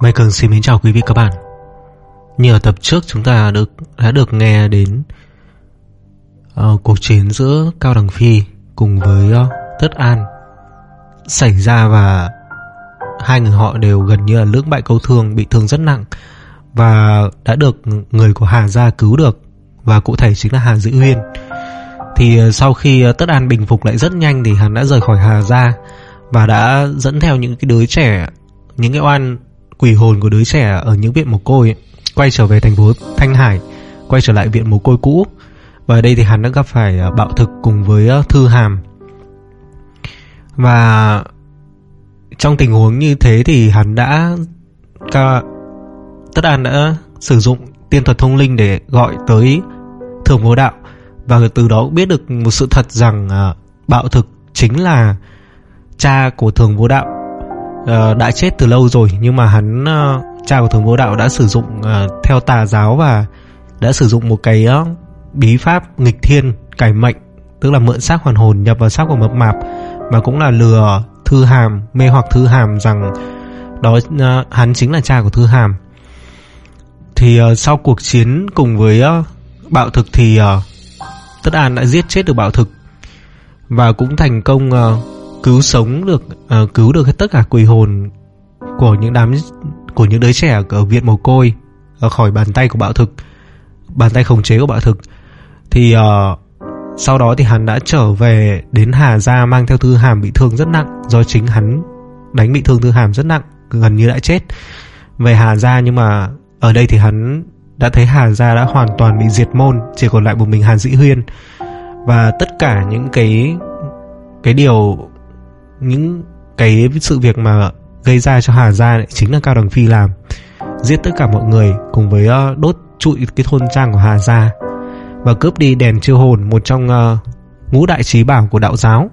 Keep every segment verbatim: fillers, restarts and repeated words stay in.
Mai Cường xin mến chào quý vị các bạn. Như ở tập trước chúng ta được, đã được nghe đến uh, cuộc chiến giữa Cao Đằng Phi cùng với uh, Tất An xảy ra, và hai người họ đều gần như là lưỡng bại câu thương, bị thương rất nặng và đã được người của Hà gia cứu được, và cụ thể chính là Hà Dĩ Huyên. Thì uh, sau khi uh, Tất An bình phục lại rất nhanh thì hắn đã rời khỏi Hà gia và đã dẫn theo những cái đứa trẻ, những cái oan quỷ hồn của đứa trẻ ở những viện mồ côi ấy, quay trở về thành phố Thanh Hải, quay trở lại viện mồ côi cũ. Và ở đây thì hắn đã gặp phải Bạo Thực cùng với Thư Hàm. Và trong tình huống như thế thì hắn đã Tất An đã sử dụng tiên thuật thông linh để gọi tới Thường Vô Đạo, và từ đó biết được một sự thật rằng Bạo Thực chính là cha của Thường Vô Đạo. Uh, đã chết từ lâu rồi, nhưng mà hắn uh, cha của Thường Vô Đạo đã sử dụng uh, theo tà giáo và đã sử dụng một cái uh, bí pháp nghịch thiên cải mệnh, tức là mượn xác hoàn hồn nhập vào xác của Mập Mạp, và cũng là lừa Thư Hàm, mê hoặc Thư Hàm rằng đó uh, hắn chính là cha của Thư Hàm. Thì uh, sau cuộc chiến cùng với uh, Bạo Thực thì uh, Tất An đã giết chết được Bạo Thực và cũng thành công uh, cứu sống được uh, cứu được tất cả quỷ hồn của những đám của những đứa trẻ ở viện mồ côi uh, khỏi bàn tay của Bạo Thực, bàn tay khống chế của Bạo Thực. Thì uh, sau đó thì hắn đã trở về đến Hà gia mang theo Thư Hàm bị thương rất nặng, do chính hắn đánh bị thương Thư Hàm rất nặng, gần như đã chết, về Hà gia. Nhưng mà ở đây thì hắn đã thấy Hà gia đã hoàn toàn bị diệt môn, chỉ còn lại một mình Hà Dĩ Huyên, và tất cả những cái cái điều những cái sự việc mà gây ra cho Hà gia chính là Cao Đằng Phi làm, giết tất cả mọi người cùng với uh, đốt trụi cái thôn trang của Hà gia và cướp đi đèn chiêu hồn, một trong uh, ngũ đại chí bảo của đạo giáo.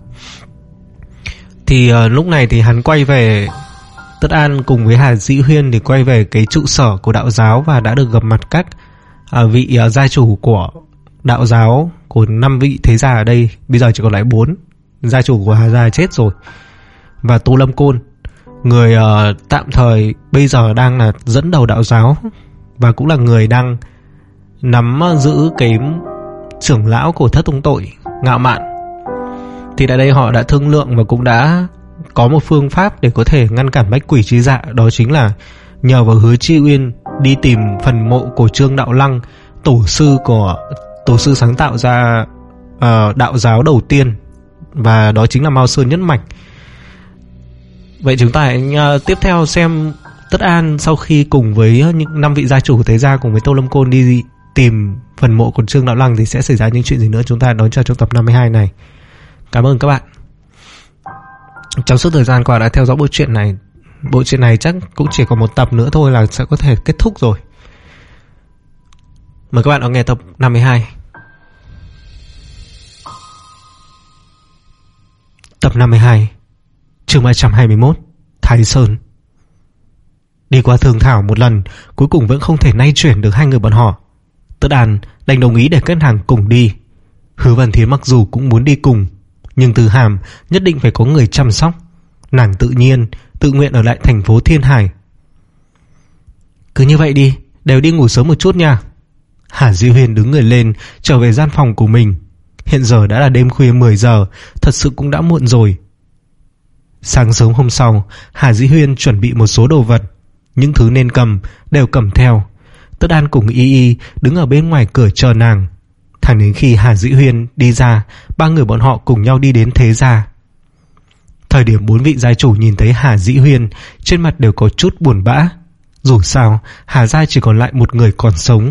Thì uh, lúc này thì hắn quay về, Tất An cùng với Hà Dĩ Huyên thì quay về cái trụ sở của đạo giáo và đã được gặp mặt các uh, vị uh, gia chủ của đạo giáo, của năm vị thế gia ở đây. Bây giờ chỉ còn lại bốn gia chủ của Hà gia chết rồi, và Tô Lâm Côn, người uh, tạm thời bây giờ đang là dẫn đầu đạo giáo và cũng là người đang nắm giữ cái trưởng lão của Thất Tông Tội, Ngạo Mạn. Thì tại đây họ đã thương lượng và cũng đã có một phương pháp để có thể ngăn cản bách quỷ trí dạ, đó chính là nhờ vào Hứa Chi Uyên đi tìm phần mộ của Trương Đạo Lăng, tổ sư của tổ sư sáng tạo ra uh, đạo giáo đầu tiên, và đó chính là Mao Sơn Nhất Mạch. Vậy chúng ta hãy uh, tiếp theo xem Tất An sau khi cùng với những năm vị gia chủ thế gia cùng với Tô Lâm Côn đi tìm phần mộ của Trương Đạo Lăng thì sẽ xảy ra những chuyện gì nữa, chúng ta đón chờ trong tập năm mươi hai này. Cảm ơn các bạn trong suốt thời gian qua đã theo dõi bộ truyện này. Bộ truyện này chắc cũng chỉ còn một tập nữa thôi là sẽ có thể kết thúc rồi. Mời các bạn đón nghe tập năm mươi hai. Tập năm mươi hai, chương hai trăm hai mươi mốt, Thái Sơn. Đi qua thương thảo một lần, cuối cùng vẫn không thể nay chuyển được hai người bọn họ. Tất An đành đồng ý để các nàng cùng đi. Hứa Văn Thiến mặc dù cũng muốn đi cùng, nhưng Thư Hàm nhất định phải có người chăm sóc. Nàng tự nhiên tự nguyện ở lại thành phố Thiên Hải. Cứ như vậy đi, đều đi ngủ sớm một chút nha. Hà Dĩ Huyên đứng người lên, trở về gian phòng của mình. Hiện giờ đã là đêm khuya mười giờ, thật sự cũng đã muộn rồi. Sáng sớm hôm sau, Hà Dĩ Huyên chuẩn bị một số đồ vật, những thứ nên cầm đều cầm theo. Tất An cùng Y Y đứng ở bên ngoài cửa chờ nàng. Thẳng đến khi Hà Dĩ Huyên đi ra, ba người bọn họ cùng nhau đi đến Thế gia. Thời điểm bốn vị gia chủ nhìn thấy Hà Dĩ Huyên, trên mặt đều có chút buồn bã. Dù sao, Hà gia chỉ còn lại một người còn sống.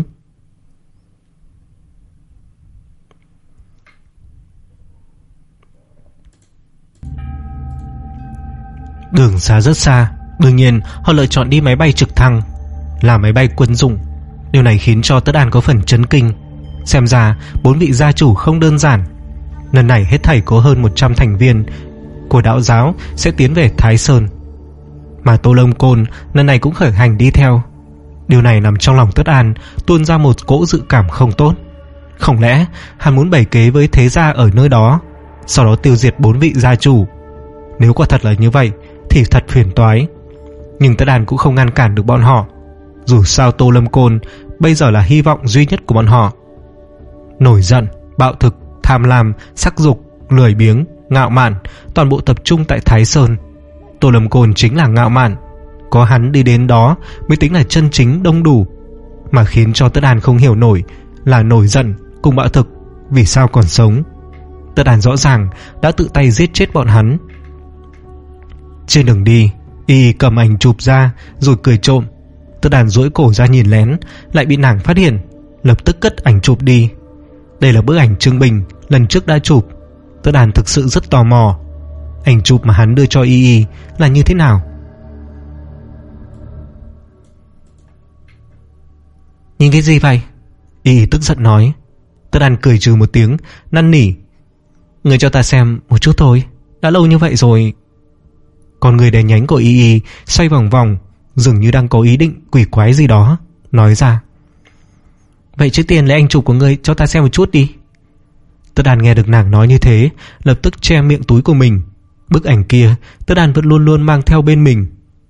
Đường xa rất xa, đương nhiên họ lựa chọn đi máy bay trực thăng, là máy bay quân dụng. Điều này khiến cho Tất An có phần chấn kinh. Xem ra bốn vị gia chủ không đơn giản. Lần này hết thảy có hơn một trăm thành viên của đạo giáo sẽ tiến về Thái Sơn, mà Tô Lâm Côn lần này cũng khởi hành đi theo. Điều này nằm trong lòng Tất An tuôn ra một cỗ dự cảm không tốt. Không lẽ hắn muốn bày kế với thế gia ở nơi đó, sau đó tiêu diệt bốn vị gia chủ? Nếu quả thật là như vậy thì thật phiền toái. Nhưng Tất Đàn cũng không ngăn cản được bọn họ. Dù sao Tô Lâm Côn bây giờ là hy vọng duy nhất của bọn họ. Nổi giận, bạo thực, tham lam, sắc dục, lười biếng, ngạo mạn, toàn bộ tập trung tại Thái Sơn. Tô Lâm Côn chính là ngạo mạn. Có hắn đi đến đó mới tính là chân chính đông đủ. Mà khiến cho Tất Đàn không hiểu nổi là nổi giận cùng bạo thực vì sao còn sống. Tất Đàn rõ ràng đã tự tay giết chết bọn hắn. Trên đường đi, y cầm ảnh chụp ra rồi cười trộm. Tất Đàn duỗi cổ ra nhìn lén, lại bị nàng phát hiện, lập tức cất ảnh chụp đi. Đây là bức ảnh Trương Bình lần trước đã chụp. Tất Đàn thực sự rất tò mò ảnh chụp mà hắn đưa cho y y là như thế nào. Nhìn cái gì vậy? Y y tức giận nói. Tất Đàn cười trừ một tiếng, năn nỉ. Người cho ta xem một chút thôi, đã lâu như vậy rồi. Còn người đèn nhánh của y y xoay vòng vòng, dường như đang có ý định quỷ quái gì đó, nói ra. Vậy trước tiên lấy ảnh chụp của ngươi cho ta xem một chút đi. Tất Đàn nghe được nàng nói như thế, lập tức che miệng túi của mình. Bức ảnh kia Tất Đàn vẫn luôn luôn mang theo bên mình.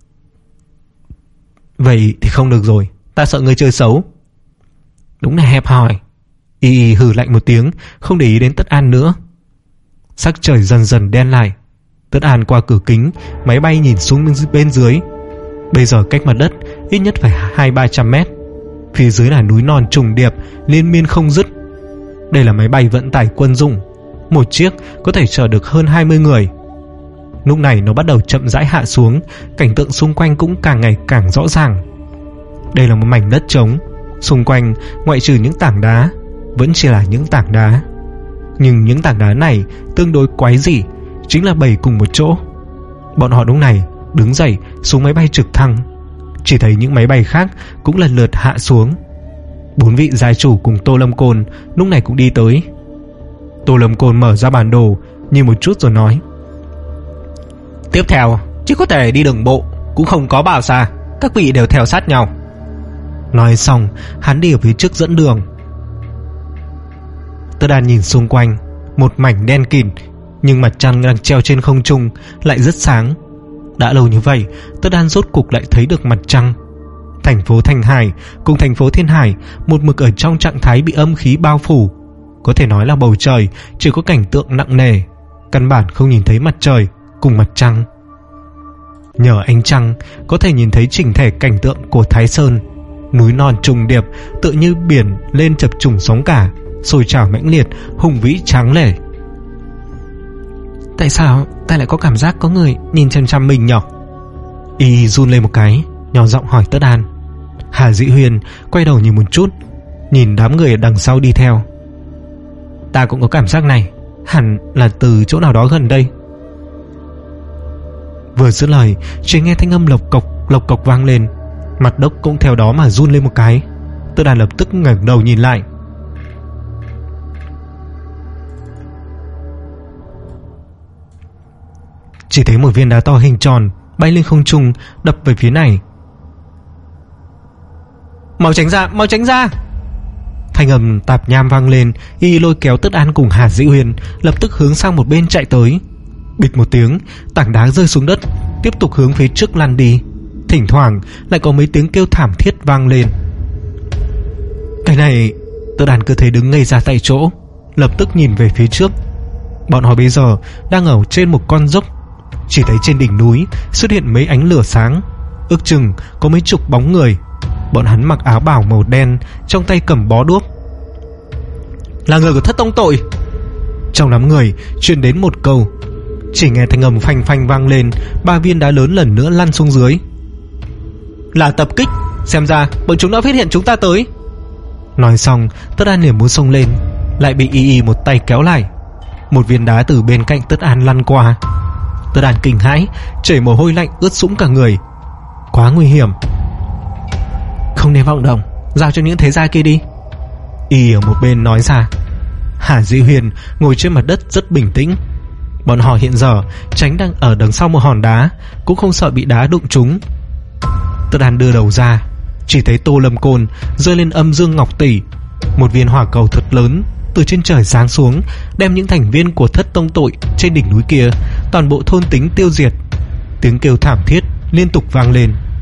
Vậy thì không được rồi, ta sợ ngươi chơi xấu. Đúng là hẹp hòi. Y y hừ lạnh một tiếng, không để ý đến Tất An nữa. Sắc trời dần dần đen lại. Tất An qua cửa kính máy bay nhìn xuống bên dưới. Bây giờ cách mặt đất ít nhất phải hai ba trăm mét. Phía dưới là núi non trùng điệp liên miên không dứt. Đây là máy bay vận tải quân dụng, một chiếc có thể chở được hơn hai mươi người. Lúc này nó bắt đầu chậm rãi hạ xuống. Cảnh tượng xung quanh cũng càng ngày càng rõ ràng. Đây là một mảnh đất trống. Xung quanh ngoại trừ những tảng đá vẫn chỉ là những tảng đá. Nhưng những tảng đá này tương đối quái dị, chính là bày cùng một chỗ. Bọn họ lúc này đứng dậy xuống máy bay trực thăng. Chỉ thấy những máy bay khác cũng lần lượt hạ xuống. Bốn vị gia chủ cùng Tô Lâm Côn lúc này cũng đi tới. Tô Lâm Côn mở ra bản đồ nhìn một chút rồi nói. Tiếp theo chỉ có thể đi đường bộ, cũng không có bao xa, các vị đều theo sát nhau. Nói xong hắn đi ở phía trước dẫn đường. Tất Đàn nhìn xung quanh, một mảnh đen kịt, nhưng mặt trăng đang treo trên không trung lại rất sáng. Đã lâu như vậy, Tất Đàn rốt cục lại thấy được mặt trăng. Thành phố Thanh Hải cùng thành phố Thiên Hải một mực ở trong trạng thái bị âm khí bao phủ. Có thể nói là bầu trời chỉ có cảnh tượng nặng nề, căn bản không nhìn thấy mặt trời cùng mặt trăng. Nhờ ánh trăng có thể nhìn thấy chỉnh thể cảnh tượng của Thái Sơn. Núi non trùng điệp tựa như biển lên chập trùng sóng cả, sôi trào mãnh liệt, hùng vĩ tráng lệ. Tại sao ta lại có cảm giác có người nhìn chằm chằm mình nhỉ? Y run lên một cái, nhỏ giọng hỏi Tất An. Hà Dĩ Huyền quay đầu nhìn một chút, nhìn đám người ở đằng sau đi theo. Ta cũng có cảm giác này, hẳn là từ chỗ nào đó gần đây. Vừa dứt lời, chỉ nghe thanh âm lộc cộc lộc cộc vang lên. Mặt đất cũng theo đó mà run lên một cái. Tất Đàn lập tức ngẩng đầu nhìn lại. Chỉ thấy một viên đá to hình tròn bay lên không trung, đập về phía này. Mau tránh ra, mau tránh ra! Thanh âm tạp nham vang lên. Y lôi kéo Tất An cùng Hà Dĩ Huyền lập tức hướng sang một bên chạy tới. Bịch một tiếng, tảng đá rơi xuống đất, tiếp tục hướng phía trước lăn đi. Thỉnh thoảng lại có mấy tiếng kêu thảm thiết vang lên. Cái này, Tất Đàn cứ thấy đứng ngây ra tại chỗ, lập tức nhìn về phía trước. Bọn họ bây giờ đang ở trên một con dốc. Chỉ thấy trên đỉnh núi xuất hiện mấy ánh lửa sáng, ước chừng có mấy chục bóng người. Bọn hắn mặc áo bào màu đen, trong tay cầm bó đuốc. Là người của Thất Tông Tội. Trong đám người truyền đến một câu. Chỉ nghe thanh âm phanh phanh vang lên. Ba viên đá lớn lần nữa lăn xuống dưới. Là tập kích, xem ra bọn chúng đã phát hiện chúng ta tới. Nói xong, Tất An liền muốn xông lên, lại bị Y Y một tay kéo lại. Một viên đá từ bên cạnh Tất An lăn qua. Tất An kinh hãi, chảy mồ hôi lạnh ướt sũng cả người. Quá nguy hiểm. Không nên vọng động, giao cho những thế gia kia đi. Y ở một bên nói ra. Hà Dĩ Huyền ngồi trên mặt đất rất bình tĩnh. Bọn họ hiện giờ tránh đang ở đằng sau một hòn đá, cũng không sợ bị đá đụng trúng. Tất An đưa đầu ra, chỉ thấy Tô Lâm Côn rơi lên âm dương ngọc tỷ. Một viên hỏa cầu thật lớn từ trên trời giáng xuống, đem những thành viên của Thất Tông Tội trên đỉnh núi kia toàn bộ thôn tính tiêu diệt. Tiếng kêu thảm thiết liên tục vang lên.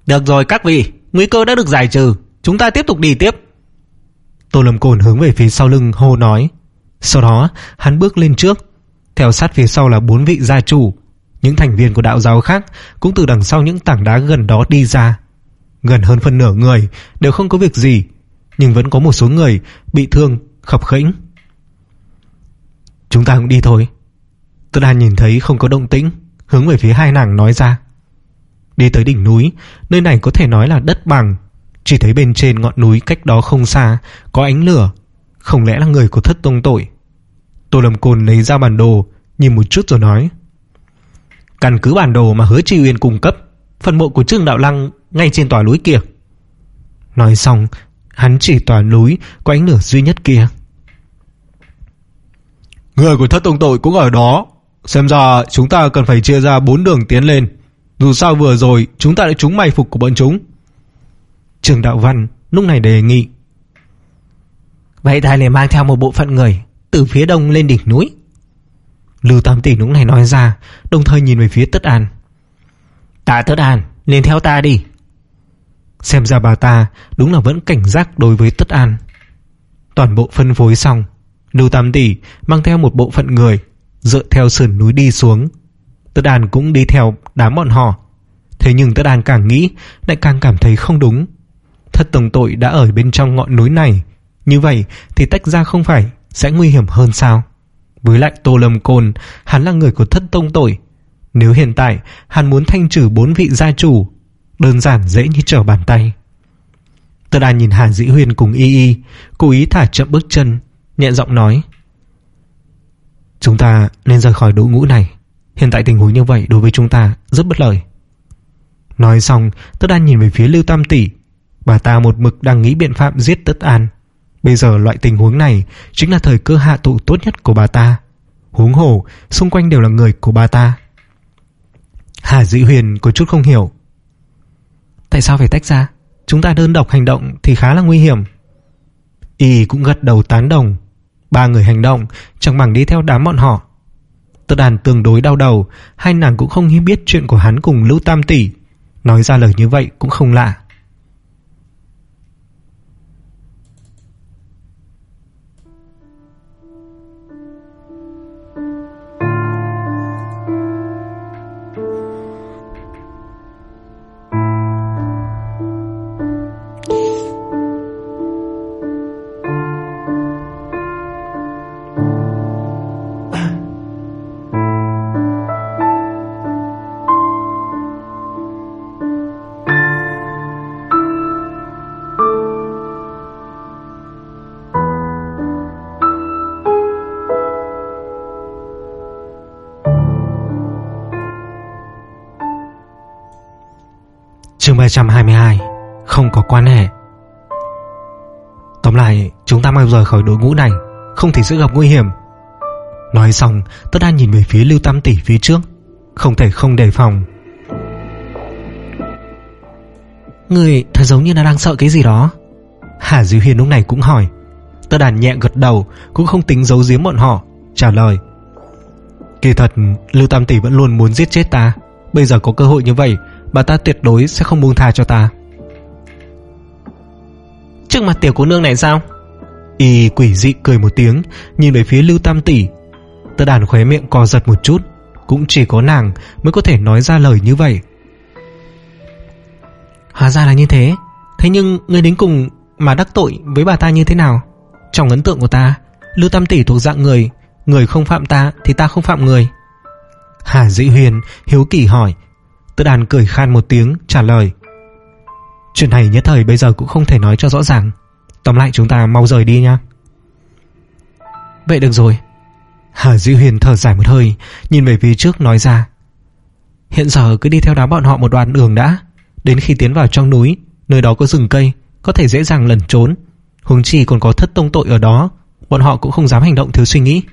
Được rồi các vị, nguy cơ đã được giải trừ, chúng ta tiếp tục đi tiếp. Tô Lâm Côn hướng về phía sau lưng hô nói. Sau đó hắn bước lên trước, theo sát phía sau là bốn vị gia chủ. Những thành viên của đạo giáo khác cũng từ đằng sau những tảng đá gần đó đi ra. Gần hơn phân nửa người đều không có việc gì, nhưng vẫn có một số người bị thương khập khiễng. Chúng ta cũng đi thôi. Tất Đan nhìn thấy không có động tĩnh, hướng về phía hai nàng nói ra. Đi tới đỉnh núi, nơi này có thể nói là đất bằng. Chỉ thấy bên trên ngọn núi cách đó không xa có ánh lửa. Không lẽ là người của Thất Tông Tội? Tô Lâm Côn lấy ra bản đồ, nhìn một chút rồi nói. Căn cứ bản đồ mà Hứa Chi Uyên cung cấp, phần mộ của Trương Đạo Lăng ngay trên tòa núi kia. Nói xong, hắn chỉ tòa núi có ánh lửa duy nhất kia. Người của Thất Tông Tội cũng ở đó. Xem ra chúng ta cần phải chia ra bốn đường tiến lên. Dù sao vừa rồi chúng ta đã trúng mai phục của bọn chúng. Trương Đạo Văn lúc này đề nghị. Vậy ta liền mang theo một bộ phận người từ phía đông lên đỉnh núi. Lưu Tam Tỷ lúc này nói ra, đồng thời nhìn về phía Tất An. Ta Tất An, liền theo ta đi. Xem ra bà ta đúng là vẫn cảnh giác đối với Tất An. Toàn bộ phân phối xong, Lưu Tam Tỷ mang theo một bộ phận người dựa theo sườn núi đi xuống. Tất An cũng đi theo đám bọn họ. Thế nhưng Tất An càng nghĩ lại càng cảm thấy không đúng. Thất Tông Tội đã ở bên trong ngọn núi này, như vậy thì tách ra không phải sẽ nguy hiểm hơn sao? Với lại Tô Lâm Côn, hắn là người của Thất Tông Tội. Nếu hiện tại hắn muốn thanh trừ bốn vị gia chủ, đơn giản dễ như trở bàn tay. Tất An nhìn Hà Dĩ Huyền cùng Y Y, cố ý thả chậm bước chân, nhẹ giọng nói. Chúng ta nên rời khỏi đội ngũ này. Hiện tại tình huống như vậy đối với chúng ta rất bất lợi. Nói xong, Tất An nhìn về phía Lưu Tam Tỷ. Bà ta một mực đang nghĩ biện pháp giết Tất An. Bây giờ loại tình huống này chính là thời cơ hạ thủ tốt nhất của bà ta. Huống hồ xung quanh đều là người của bà ta. Hà Dĩ Huyền có chút không hiểu. Tại sao phải tách ra? Chúng ta đơn độc hành động thì khá là nguy hiểm. Y cũng gật đầu tán đồng. Ba người hành động chẳng bằng đi theo đám bọn họ. Tất An tương đối đau đầu. Hai nàng cũng không biết chuyện của hắn cùng Lưu Tam Tỷ. Nói ra lời như vậy cũng không lạ. Chương ba trăm hai mươi hai. Không có quan hệ. Tóm lại, chúng ta mau rời khỏi đội ngũ này, không thì sẽ gặp nguy hiểm. Nói xong, Tất An nhìn về phía Lưu Tam Tỷ phía trước, không thể không đề phòng. Người thật giống như là đang sợ cái gì đó. Hà Dĩ Huyền lúc này cũng hỏi. Tất An nhẹ gật đầu, cũng không tính giấu giếm bọn họ, trả lời. Kỳ thật, Lưu Tam Tỷ vẫn luôn muốn giết chết ta. Bây giờ có cơ hội như vậy, bà ta tuyệt đối sẽ không buông tha cho ta. Trước mặt tiểu cô nương này sao? Y quỷ dị cười một tiếng, nhìn về phía Lưu Tam Tỷ. Tất Đàn khóe miệng co giật một chút. Cũng chỉ có nàng mới có thể nói ra lời như vậy. Hóa ra là như thế. Thế nhưng ngươi đến cùng mà đắc tội với bà ta như thế nào? Trong ấn tượng của ta, Lưu Tam Tỷ thuộc dạng người người không phạm ta thì ta không phạm người. Hà Dĩ Huyền hiếu kỳ hỏi. Tất Đàn cười khan một tiếng trả lời. Chuyện này nhất thời bây giờ cũng không thể nói cho rõ ràng. Tóm lại chúng ta mau rời đi nha. Vậy được rồi. Hà Dĩ Huyền thở dài một hơi, nhìn về phía trước nói ra. Hiện giờ cứ đi theo đám bọn họ một đoạn đường đã. Đến khi tiến vào trong núi, nơi đó có rừng cây, có thể dễ dàng lẩn trốn. Huống chi còn có Thất Tông Tội ở đó, bọn họ cũng không dám hành động thiếu suy nghĩ.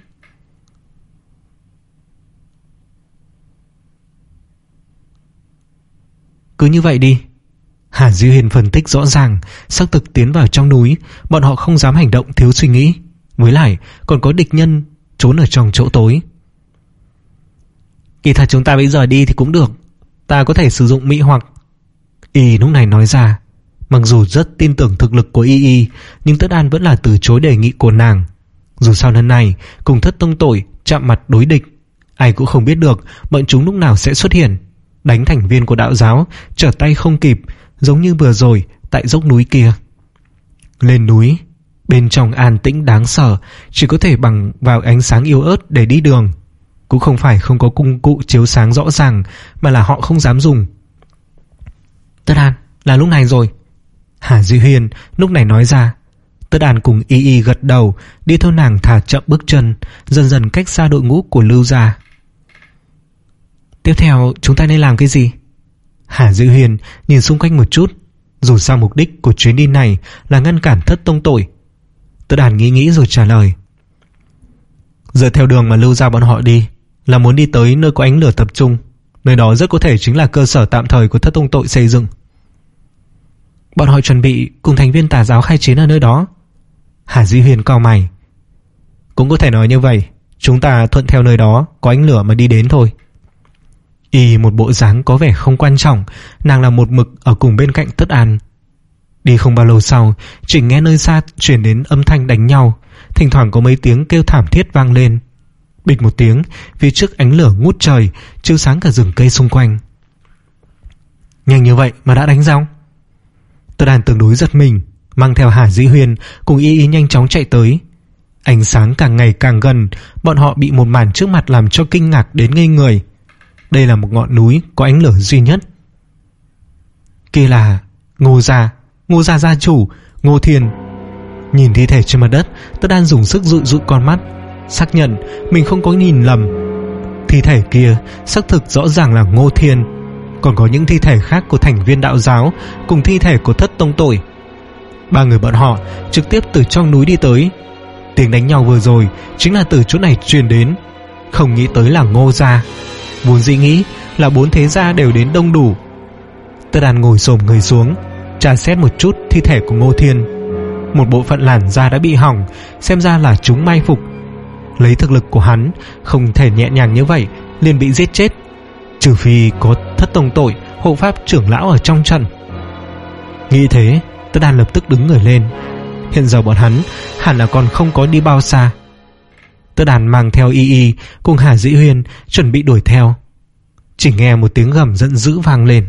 Cứ như vậy đi. Hà Dĩ Huyền phân tích rõ ràng. Xác thực tiến vào trong núi, bọn họ không dám hành động thiếu suy nghĩ. Với lại còn có địch nhân trốn ở trong chỗ tối. Kỳ thật chúng ta bây giờ đi thì cũng được. Ta có thể sử dụng mỹ hoặc. Y lúc này nói ra. Mặc dù rất tin tưởng thực lực của Y Y, nhưng Tất An vẫn là từ chối đề nghị của nàng. Dù sao lần này cùng Thất Tông Tội chạm mặt đối địch, ai cũng không biết được bọn chúng lúc nào sẽ xuất hiện, đánh thành viên của đạo giáo trở tay không kịp, giống như vừa rồi tại dốc núi kia. Lên núi, bên trong an tĩnh đáng sợ, chỉ có thể bằng vào ánh sáng yếu ớt để đi đường. Cũng không phải không có công cụ chiếu sáng rõ ràng, mà là họ không dám dùng. Tất An, là lúc này rồi. Hà Duy Huyền lúc này nói ra. Tất An cùng Y Y gật đầu, đi theo nàng thả chậm bước chân, dần dần cách xa đội ngũ của Lưu gia. Tiếp theo chúng ta nên làm cái gì? Hà Duy Huyền nhìn xung quanh một chút. Dù sao mục đích của chuyến đi này là ngăn cản Thất Tông Tội. Tất An nghĩ nghĩ rồi trả lời. Dựa theo đường mà Lưu gia bọn họ đi, là muốn đi tới nơi có ánh lửa tập trung. Nơi đó rất có thể chính là cơ sở tạm thời của Thất Tông Tội xây dựng. Bọn họ chuẩn bị cùng thành viên tà giáo khai chiến ở nơi đó. Hà Duy Huyền cau mày. Cũng có thể nói như vậy. Chúng ta thuận theo nơi đó có ánh lửa mà đi đến thôi. Y một bộ dáng có vẻ không quan trọng. Nàng là một mực ở cùng bên cạnh Tất An. Đi không bao lâu sau, chỉ nghe nơi xa truyền đến âm thanh đánh nhau. Thỉnh thoảng có mấy tiếng kêu thảm thiết vang lên. Bịch một tiếng, phía trước ánh lửa ngút trời, chiếu sáng cả rừng cây xung quanh. Nhanh như vậy mà đã đánh xong. Tất An tương đối giật mình, mang theo Hà Dĩ Huyền cùng Y Y nhanh chóng chạy tới. Ánh sáng càng ngày càng gần, bọn họ bị một màn trước mặt làm cho kinh ngạc đến ngây người. Đây là một ngọn núi có ánh lửa duy nhất. Kia là Ngô gia, Ngô gia gia chủ Ngô Thiên. Nhìn thi thể trên mặt đất, Tất An dùng sức dụi dụi con mắt, xác nhận mình không có nhìn lầm. Thi thể kia xác thực rõ ràng là Ngô Thiên. Còn có những thi thể khác của thành viên đạo giáo cùng thi thể của Thất Tông Tội. Ba người bọn họ trực tiếp từ trong núi đi tới. Tiếng đánh nhau vừa rồi chính là từ chỗ này truyền đến. Không nghĩ tới là Ngô gia. Vốn dĩ nghĩ là bốn thế gia đều đến đông đủ. Tất An ngồi xổm người xuống, tra xét một chút thi thể của Ngô Thiên. Một bộ phận làn da đã bị hỏng, xem ra là chúng mai phục. Lấy thực lực của hắn, không thể nhẹ nhàng như vậy liền bị giết chết, trừ phi có Thất Tông Tội hộ pháp trưởng lão ở trong trận. Nghĩ thế, Tất An lập tức đứng người lên. Hiện giờ bọn hắn hẳn là còn không có đi bao xa. Tất An mang theo Y Y cùng Hà Dĩ Huyền chuẩn bị đuổi theo. Chỉ nghe một tiếng gầm giận dữ vang lên.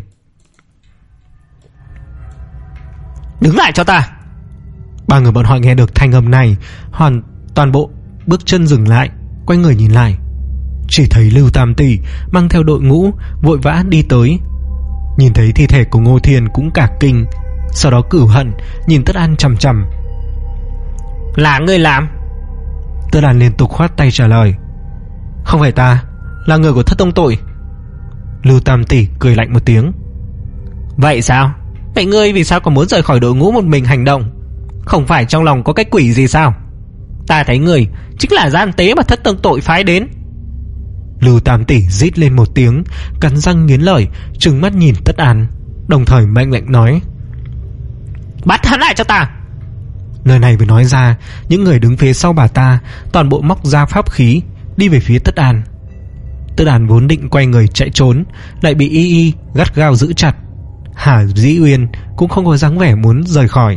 Đứng lại cho ta! Ba người bọn họ nghe được thanh âm này, hoàn toàn bộ bước chân dừng lại, quay người nhìn lại. Chỉ thấy Lưu Tam Tỷ mang theo đội ngũ vội vã đi tới. Nhìn thấy thi thể của Ngô Thiên cũng cả kinh, sau đó cửu hận nhìn Tất An chằm chằm. Là ngươi làm? Tất An liên tục khoát tay trả lời. Không phải ta, là người của Thất Tông Tội. Lưu Tam Tỷ cười lạnh một tiếng. Vậy sao? Vậy ngươi vì sao còn muốn rời khỏi đội ngũ một mình hành động? Không phải trong lòng có cái quỷ gì sao? Ta thấy người chính là gian tế mà Thất Tông Tội phái đến. Lưu Tam Tỷ rít lên một tiếng, cắn răng nghiến lợi, trừng mắt nhìn Tất An, đồng thời mệnh lệnh nói. Bắt hắn lại cho ta! Lời này vừa nói ra, những người đứng phía sau bà ta toàn bộ móc ra pháp khí đi về phía Tất An. Tất An vốn định quay người chạy trốn, lại bị Y Y gắt gao giữ chặt. Hà Dĩ Uyên cũng không có dáng vẻ muốn rời khỏi.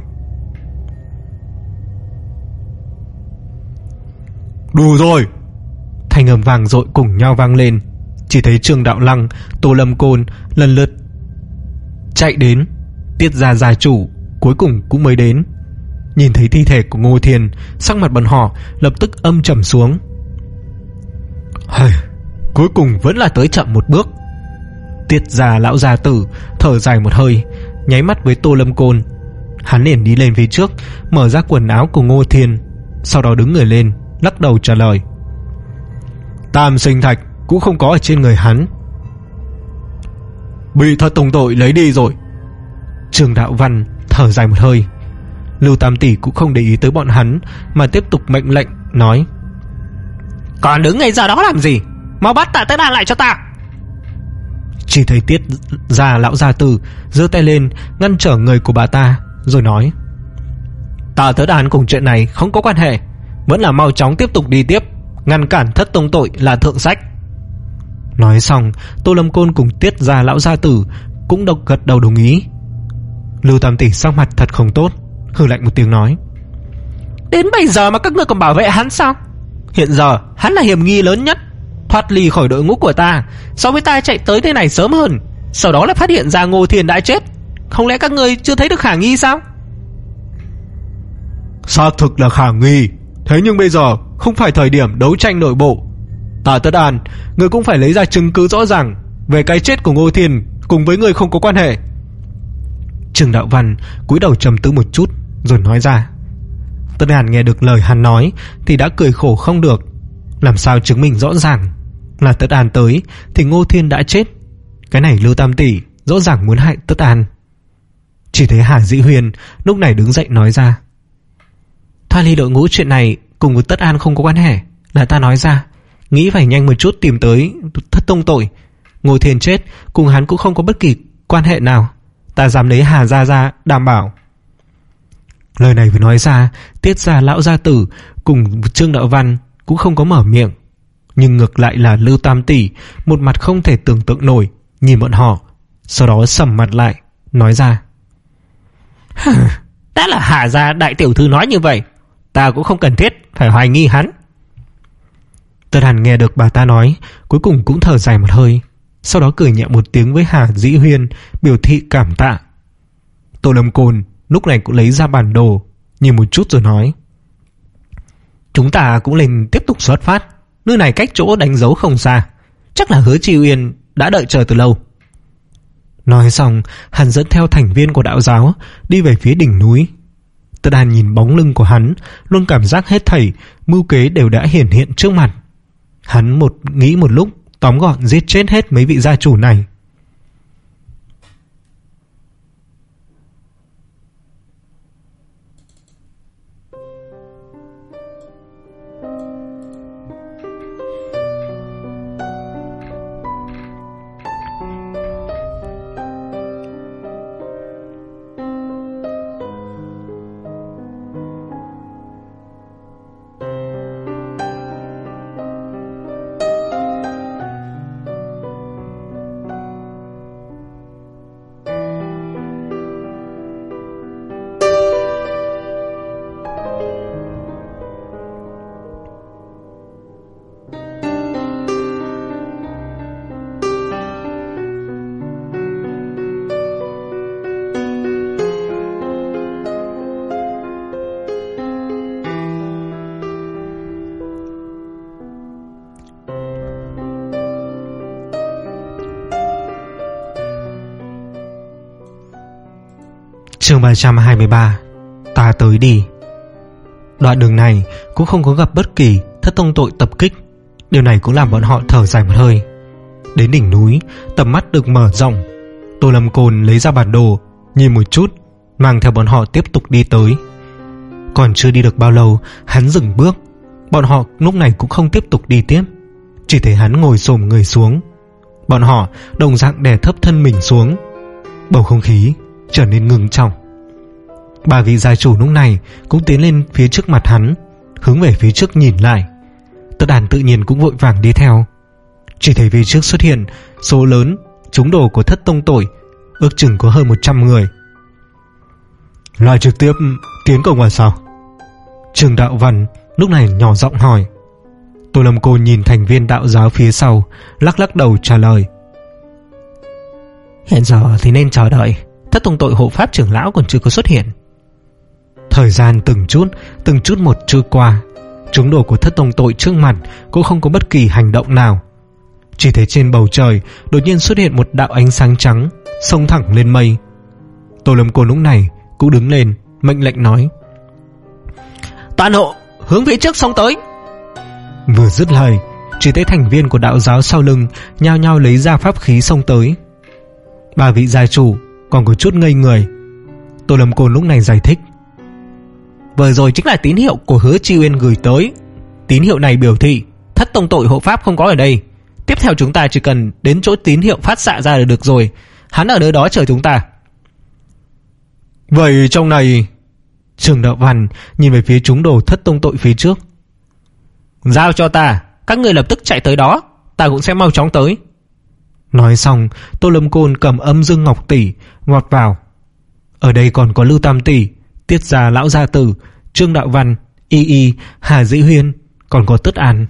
Đủ rồi! Thanh âm vang dội cùng nhau vang lên. Chỉ thấy Trương Đạo Lăng, Tô Lâm Côn lần lượt chạy đến. Tiết gia gia chủ cuối cùng cũng mới đến. Nhìn thấy thi thể của Ngô Thiên, sắc mặt bọn họ lập tức âm trầm xuống. Hây, cuối cùng vẫn là tới chậm một bước. Tiết gia lão gia tử thở dài một hơi, nháy mắt với Tô Lâm Côn. Hắn liền đi lên phía trước, mở ra quần áo của Ngô Thiên, sau đó đứng người lên, lắc đầu trả lời. Tam sinh thạch cũng không có ở trên người hắn, bị Thất Tông Tội lấy đi rồi. Trương Đạo Văn thở dài một hơi. Lưu Tam Tỷ cũng không để ý tới bọn hắn, mà tiếp tục mệnh lệnh nói. Còn đứng ngay ra đó làm gì? Mau bắt Tạ Tất An lại cho ta! Chỉ thấy Tiết gia lão gia tử giơ tay lên ngăn trở người của bà ta, rồi nói. Tạ Tất An cùng chuyện này không có quan hệ, vẫn là mau chóng tiếp tục đi tiếp, ngăn cản Thất Tông Tội là thượng sách. Nói xong, Tô Lâm Côn cùng Tiết gia lão gia tử cũng độc gật đầu đồng ý, Lưu Tam Tỷ sắc mặt thật không tốt, hừ lạnh một tiếng nói: Đến bây giờ mà các ngươi còn bảo vệ hắn sao? Hiện giờ hắn là hiểm nghi lớn nhất, thoát ly khỏi đội ngũ của ta so với ta chạy tới thế này sớm hơn, sau đó lại phát hiện ra Ngô Thiên đã chết. Không lẽ các ngươi chưa thấy được khả nghi sao? Xác thực là khả nghi, thế nhưng bây giờ không phải thời điểm đấu tranh nội bộ. Tạ Tất An, ngươi cũng phải lấy ra chứng cứ rõ ràng về cái chết của Ngô Thiên cùng với người không có quan hệ. Trương Đạo Văn cúi đầu trầm tư một chút rồi nói ra. Tất An nghe được lời hắn nói thì đã cười khổ không được. Làm sao chứng minh rõ ràng là Tất An tới thì Ngô Thiên đã chết? Cái này Lưu Tam Tỷ rõ ràng muốn hại Tất An. Chỉ thấy Hà Dĩ Huyền lúc này đứng dậy nói ra: Thoát ly đội ngũ chuyện này cùng với Tất An không có quan hệ, là ta nói ra. Nghĩ phải nhanh một chút tìm tới Thất Tông Tội. Ngô Thiên chết cùng hắn cũng không có bất kỳ quan hệ nào, ta dám lấy Hà gia ra đảm bảo. Lời này vừa nói ra, Tiết gia lão gia tử cùng Trương Đạo Văn cũng không có mở miệng, nhưng ngược lại là Lưu Tam Tỷ một mặt không thể tưởng tượng nổi nhìn bọn họ, sau đó sầm mặt lại nói ra: Đã là Hà gia đại tiểu thư nói như vậy, ta cũng không cần thiết phải hoài nghi hắn. Tất Hàn nghe được bà ta nói, cuối cùng cũng thở dài một hơi, sau đó cười nhẹ một tiếng với Hà Dĩ Huyên biểu thị cảm tạ. Tô Lâm Côn lúc này cũng lấy ra bản đồ nhìn một chút rồi nói: Chúng ta cũng lên tiếp tục xuất phát. Nơi này cách chỗ đánh dấu không xa, chắc là Hứa Chi Uyên đã đợi chờ từ lâu. Nói xong, hắn dẫn theo thành viên của đạo giáo đi về phía đỉnh núi. Tất Hàn nhìn bóng lưng của hắn, luôn cảm giác hết thảy mưu kế đều đã hiển hiện trước mặt. Hắn một nghĩ một lúc, tóm gọn giết chết hết mấy vị gia chủ này. Chương ba trăm hai mươi ba. Ta tới đi. Đoạn đường này cũng không có gặp bất kỳ Thất Tông Tội tập kích, điều này cũng làm bọn họ thở dài một hơi. Đến đỉnh núi, tầm mắt được mở rộng. Tô Lâm Côn lấy ra bản đồ nhìn một chút, mang theo bọn họ tiếp tục đi tới. Còn chưa đi được bao lâu, hắn dừng bước. Bọn họ lúc này cũng không tiếp tục đi tiếp, chỉ thấy hắn ngồi xổm người xuống. Bọn họ đồng dạng đè thấp thân mình xuống. Bầu không khí trở nên ngưng trọng. Ba vị gia chủ lúc này cũng tiến lên phía trước mặt hắn, hướng về phía trước nhìn lại. Tất Đàn tự nhiên cũng vội vàng đi theo. Chỉ thấy phía trước xuất hiện số lớn chúng đồ của Thất Tông Tội, ước chừng có hơn một trăm người. Lại trực tiếp tiến công vào sao? Trương Đạo Văn lúc này nhỏ giọng hỏi. Tô Lâm Côn nhìn thành viên đạo giáo phía sau, lắc lắc đầu trả lời: Hiện giờ thì nên chờ đợi. Thất Tông Tội hộ pháp trưởng lão còn chưa có xuất hiện. Thời gian từng chút từng chút một trôi qua, chúng đồ của Thất Tông Tội trước mặt cũng không có bất kỳ hành động nào. Chỉ thấy trên bầu trời đột nhiên xuất hiện một đạo ánh sáng trắng xông thẳng lên mây. Tô Lâm Côn lúc này cũng đứng lên mệnh lệnh nói: Toàn hộ hướng phía trước xông tới. Vừa dứt lời, chỉ thấy thành viên của đạo giáo sau lưng nhao nhao lấy ra pháp khí xông tới. Ba vị gia chủ còn có chút ngây người. Tô Lâm Côn lúc này giải thích: Vừa rồi chính là tín hiệu của Hứa Chi Uyên gửi tới. Tín hiệu này biểu thị Thất Tông Tội hộ pháp không có ở đây. Tiếp theo chúng ta chỉ cần đến chỗ tín hiệu phát xạ ra là được rồi. Hắn ở nơi đó chờ chúng ta. Vậy trong này... Trường Đạo Văn nhìn về phía chúng đồ Thất Tông Tội phía trước. Giao cho ta, các người lập tức chạy tới đó, ta cũng sẽ mau chóng tới. Nói xong, Tô Lâm Côn cầm âm dương ngọc tỷ vọt vào. Ở đây còn có Lưu Tam Tỷ, Tiết Gia lão gia tử, Trương Đạo Văn, Y Y, Hà Dĩ Huyên, còn có Tất An.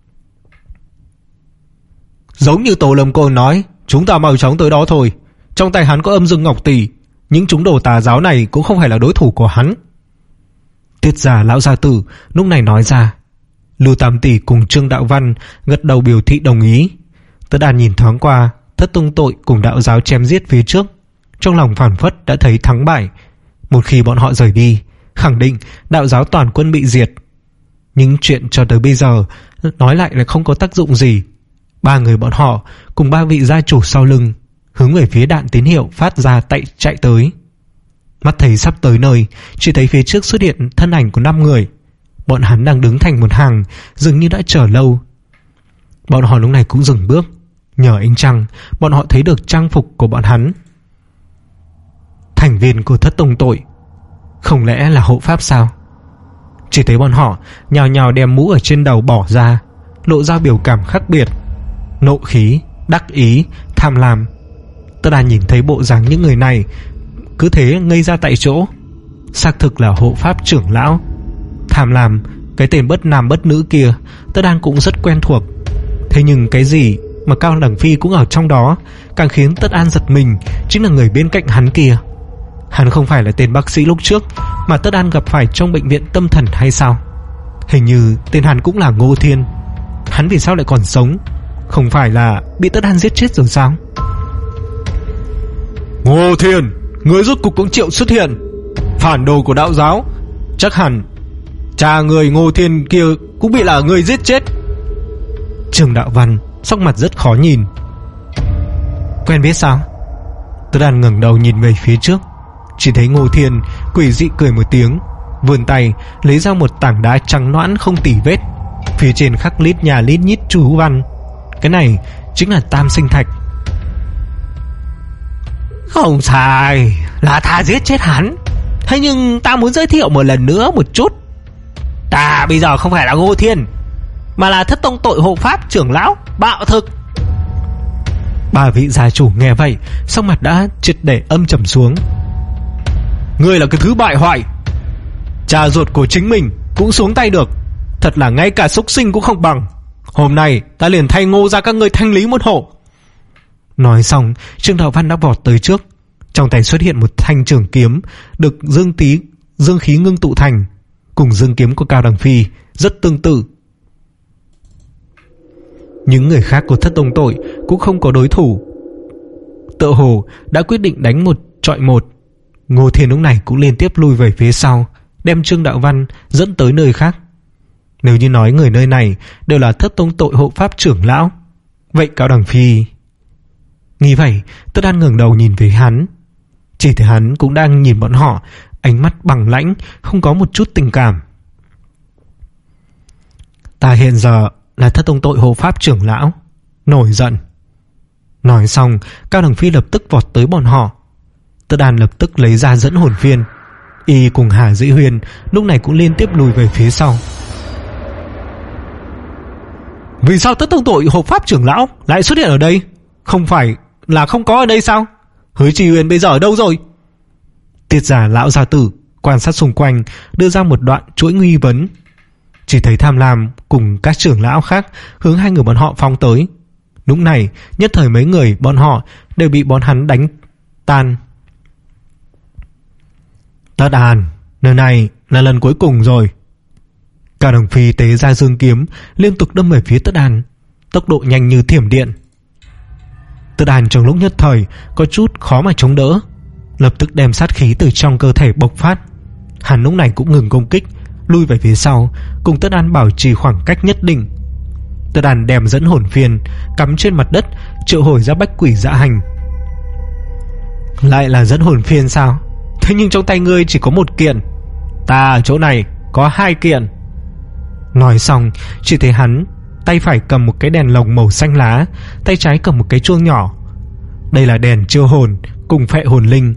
Giống như Tổ Lâm Côn nói, chúng ta mau chóng tới đó thôi. Trong tay hắn có Âm Dương Ngọc Tỷ, những chúng đồ tà giáo này cũng không phải là đối thủ của hắn. Tiết Gia lão gia tử lúc này nói ra. Lưu Tam Tỷ cùng Trương Đạo Văn gật đầu biểu thị đồng ý. Tất An nhìn thoáng qua Thất Tông Tội cùng đạo giáo chém giết phía trước, trong lòng phảng phất đã thấy thắng bại. Một khi bọn họ rời đi, khẳng định đạo giáo toàn quân bị diệt. Nhưng chuyện cho tới bây giờ nói lại là không có tác dụng gì. Ba người bọn họ cùng ba vị gia chủ sau lưng hướng về phía đạn tín hiệu phát ra chạy chạy tới. Mắt thấy sắp tới nơi, chỉ thấy phía trước xuất hiện thân ảnh của năm người. Bọn hắn đang đứng thành một hàng, dường như đã chờ lâu. Bọn họ lúc này cũng dừng bước. Nhờ ánh trăng, bọn họ thấy được trang phục của bọn hắn. Thành viên của Thất Tông Tội, không lẽ là hộ pháp sao? Chỉ thấy bọn họ nhào nhào đem mũ ở trên đầu bỏ ra, lộ ra biểu cảm khác biệt: nộ khí, đắc ý, tham lam. Tất An nhìn thấy bộ dáng những người này, cứ thế ngây ra tại chỗ. Xác thực là hộ pháp trưởng lão. Tham lam, cái tên bất nam bất nữ kia, Tất An cũng rất quen thuộc. Thế nhưng cái gì mà Cao Đằng Phi cũng ở trong đó, càng khiến Tất An giật mình chính là người bên cạnh hắn kia. Hắn không phải là tên bác sĩ lúc trước mà Tất An gặp phải trong bệnh viện tâm thần hay sao? Hình như tên hắn cũng là Ngô Thiên. Hắn vì sao lại còn sống? Không phải là bị Tất An giết chết rồi sao? Ngô Thiên, người rốt cục cũng chịu xuất hiện. Phản đồ của đạo giáo, chắc hẳn cha người Ngô Thiên kia cũng bị là người giết chết. Trương Đạo Văn sắc mặt rất khó nhìn. Quen biết sao? Tất An ngẩng đầu nhìn về phía trước, chỉ thấy Ngô Thiên quỷ dị cười một tiếng, vươn tay lấy ra một tảng đá trắng nõn không tỉ vết, phía trên khắc lít nhà lít nhít chú văn. Cái này chính là Tam Sinh Thạch. Không sai, là ta giết chết hắn. Thế nhưng ta muốn giới thiệu một lần nữa một chút. Ta bây giờ không phải là Ngô Thiên, mà là Thất Tông Tội hộ pháp trưởng lão Bạo Thực. Ba vị gia chủ nghe vậy, sắc mặt đã triệt để âm trầm xuống. Ngươi là cái thứ bại hoại, cha ruột của chính mình cũng xuống tay được, thật là ngay cả súc sinh cũng không bằng. Hôm nay ta liền thay Ngô ra các ngươi thanh lý một hộ. Nói xong, Trương Đạo Văn đã vọt tới trước, trong tay xuất hiện một thanh trường kiếm được dương tí dương khí ngưng tụ thành, cùng dương kiếm của Cao Đằng Phi rất tương tự. Những người khác của Thất Tông Tội cũng không có đối thủ, tựa hồ đã quyết định đánh một chọi một. Ngô Thiên lúc này cũng liên tiếp lui về phía sau, đem Trương Đạo Văn dẫn tới nơi khác. Nếu như nói người nơi này đều là Thất Tông Tội hộ pháp trưởng lão, vậy Cao Đằng Phi... Nghĩ vậy, Tất An ngẩng đầu nhìn về hắn, chỉ thấy hắn cũng đang nhìn bọn họ, ánh mắt bằng lãnh, không có một chút tình cảm. Ta hiện giờ là Thất Tông Tội hộ pháp trưởng lão. Nổi giận. Nói xong, Cao Đằng Phi lập tức vọt tới bọn họ. Tất An lập tức lấy ra dẫn hồn phiên. Y cùng Hà Dĩ Huyền lúc này cũng liên tiếp lùi về phía sau. Vì sao Thất Tông Tội hộ pháp trưởng lão lại xuất hiện ở đây? Không phải là không có ở đây sao? Hứa Trì Huyền bây giờ ở đâu rồi? Tiết Giả lão gia tử quan sát xung quanh, đưa ra một đoạn chuỗi nghi vấn. Chỉ thấy Tham Lam cùng các trưởng lão khác hướng hai người bọn họ phóng tới. Lúc này nhất thời mấy người bọn họ đều bị bọn hắn đánh tan. Tất An, nơi này là lần cuối cùng rồi. Cao Đằng Phi tế ra dương kiếm, liên tục đâm về phía Tất An, tốc độ nhanh như thiểm điện. Tất An trong lúc nhất thời có chút khó mà chống đỡ, lập tức đem sát khí từ trong cơ thể bộc phát. Hắn lúc này cũng ngừng công kích, lui về phía sau, cùng Tất An bảo trì khoảng cách nhất định. Tất An đem dẫn hồn phiên cắm trên mặt đất, triệu hồi ra bách quỷ dạ hành. Lại là dẫn hồn phiên sao? Thế nhưng trong tay ngươi chỉ có một kiện, ta ở chỗ này có hai kiện. Nói xong, chỉ thấy hắn tay phải cầm một cái đèn lồng màu xanh lá, tay trái cầm một cái chuông nhỏ. Đây là đèn chiêu hồn cùng phệ hồn linh.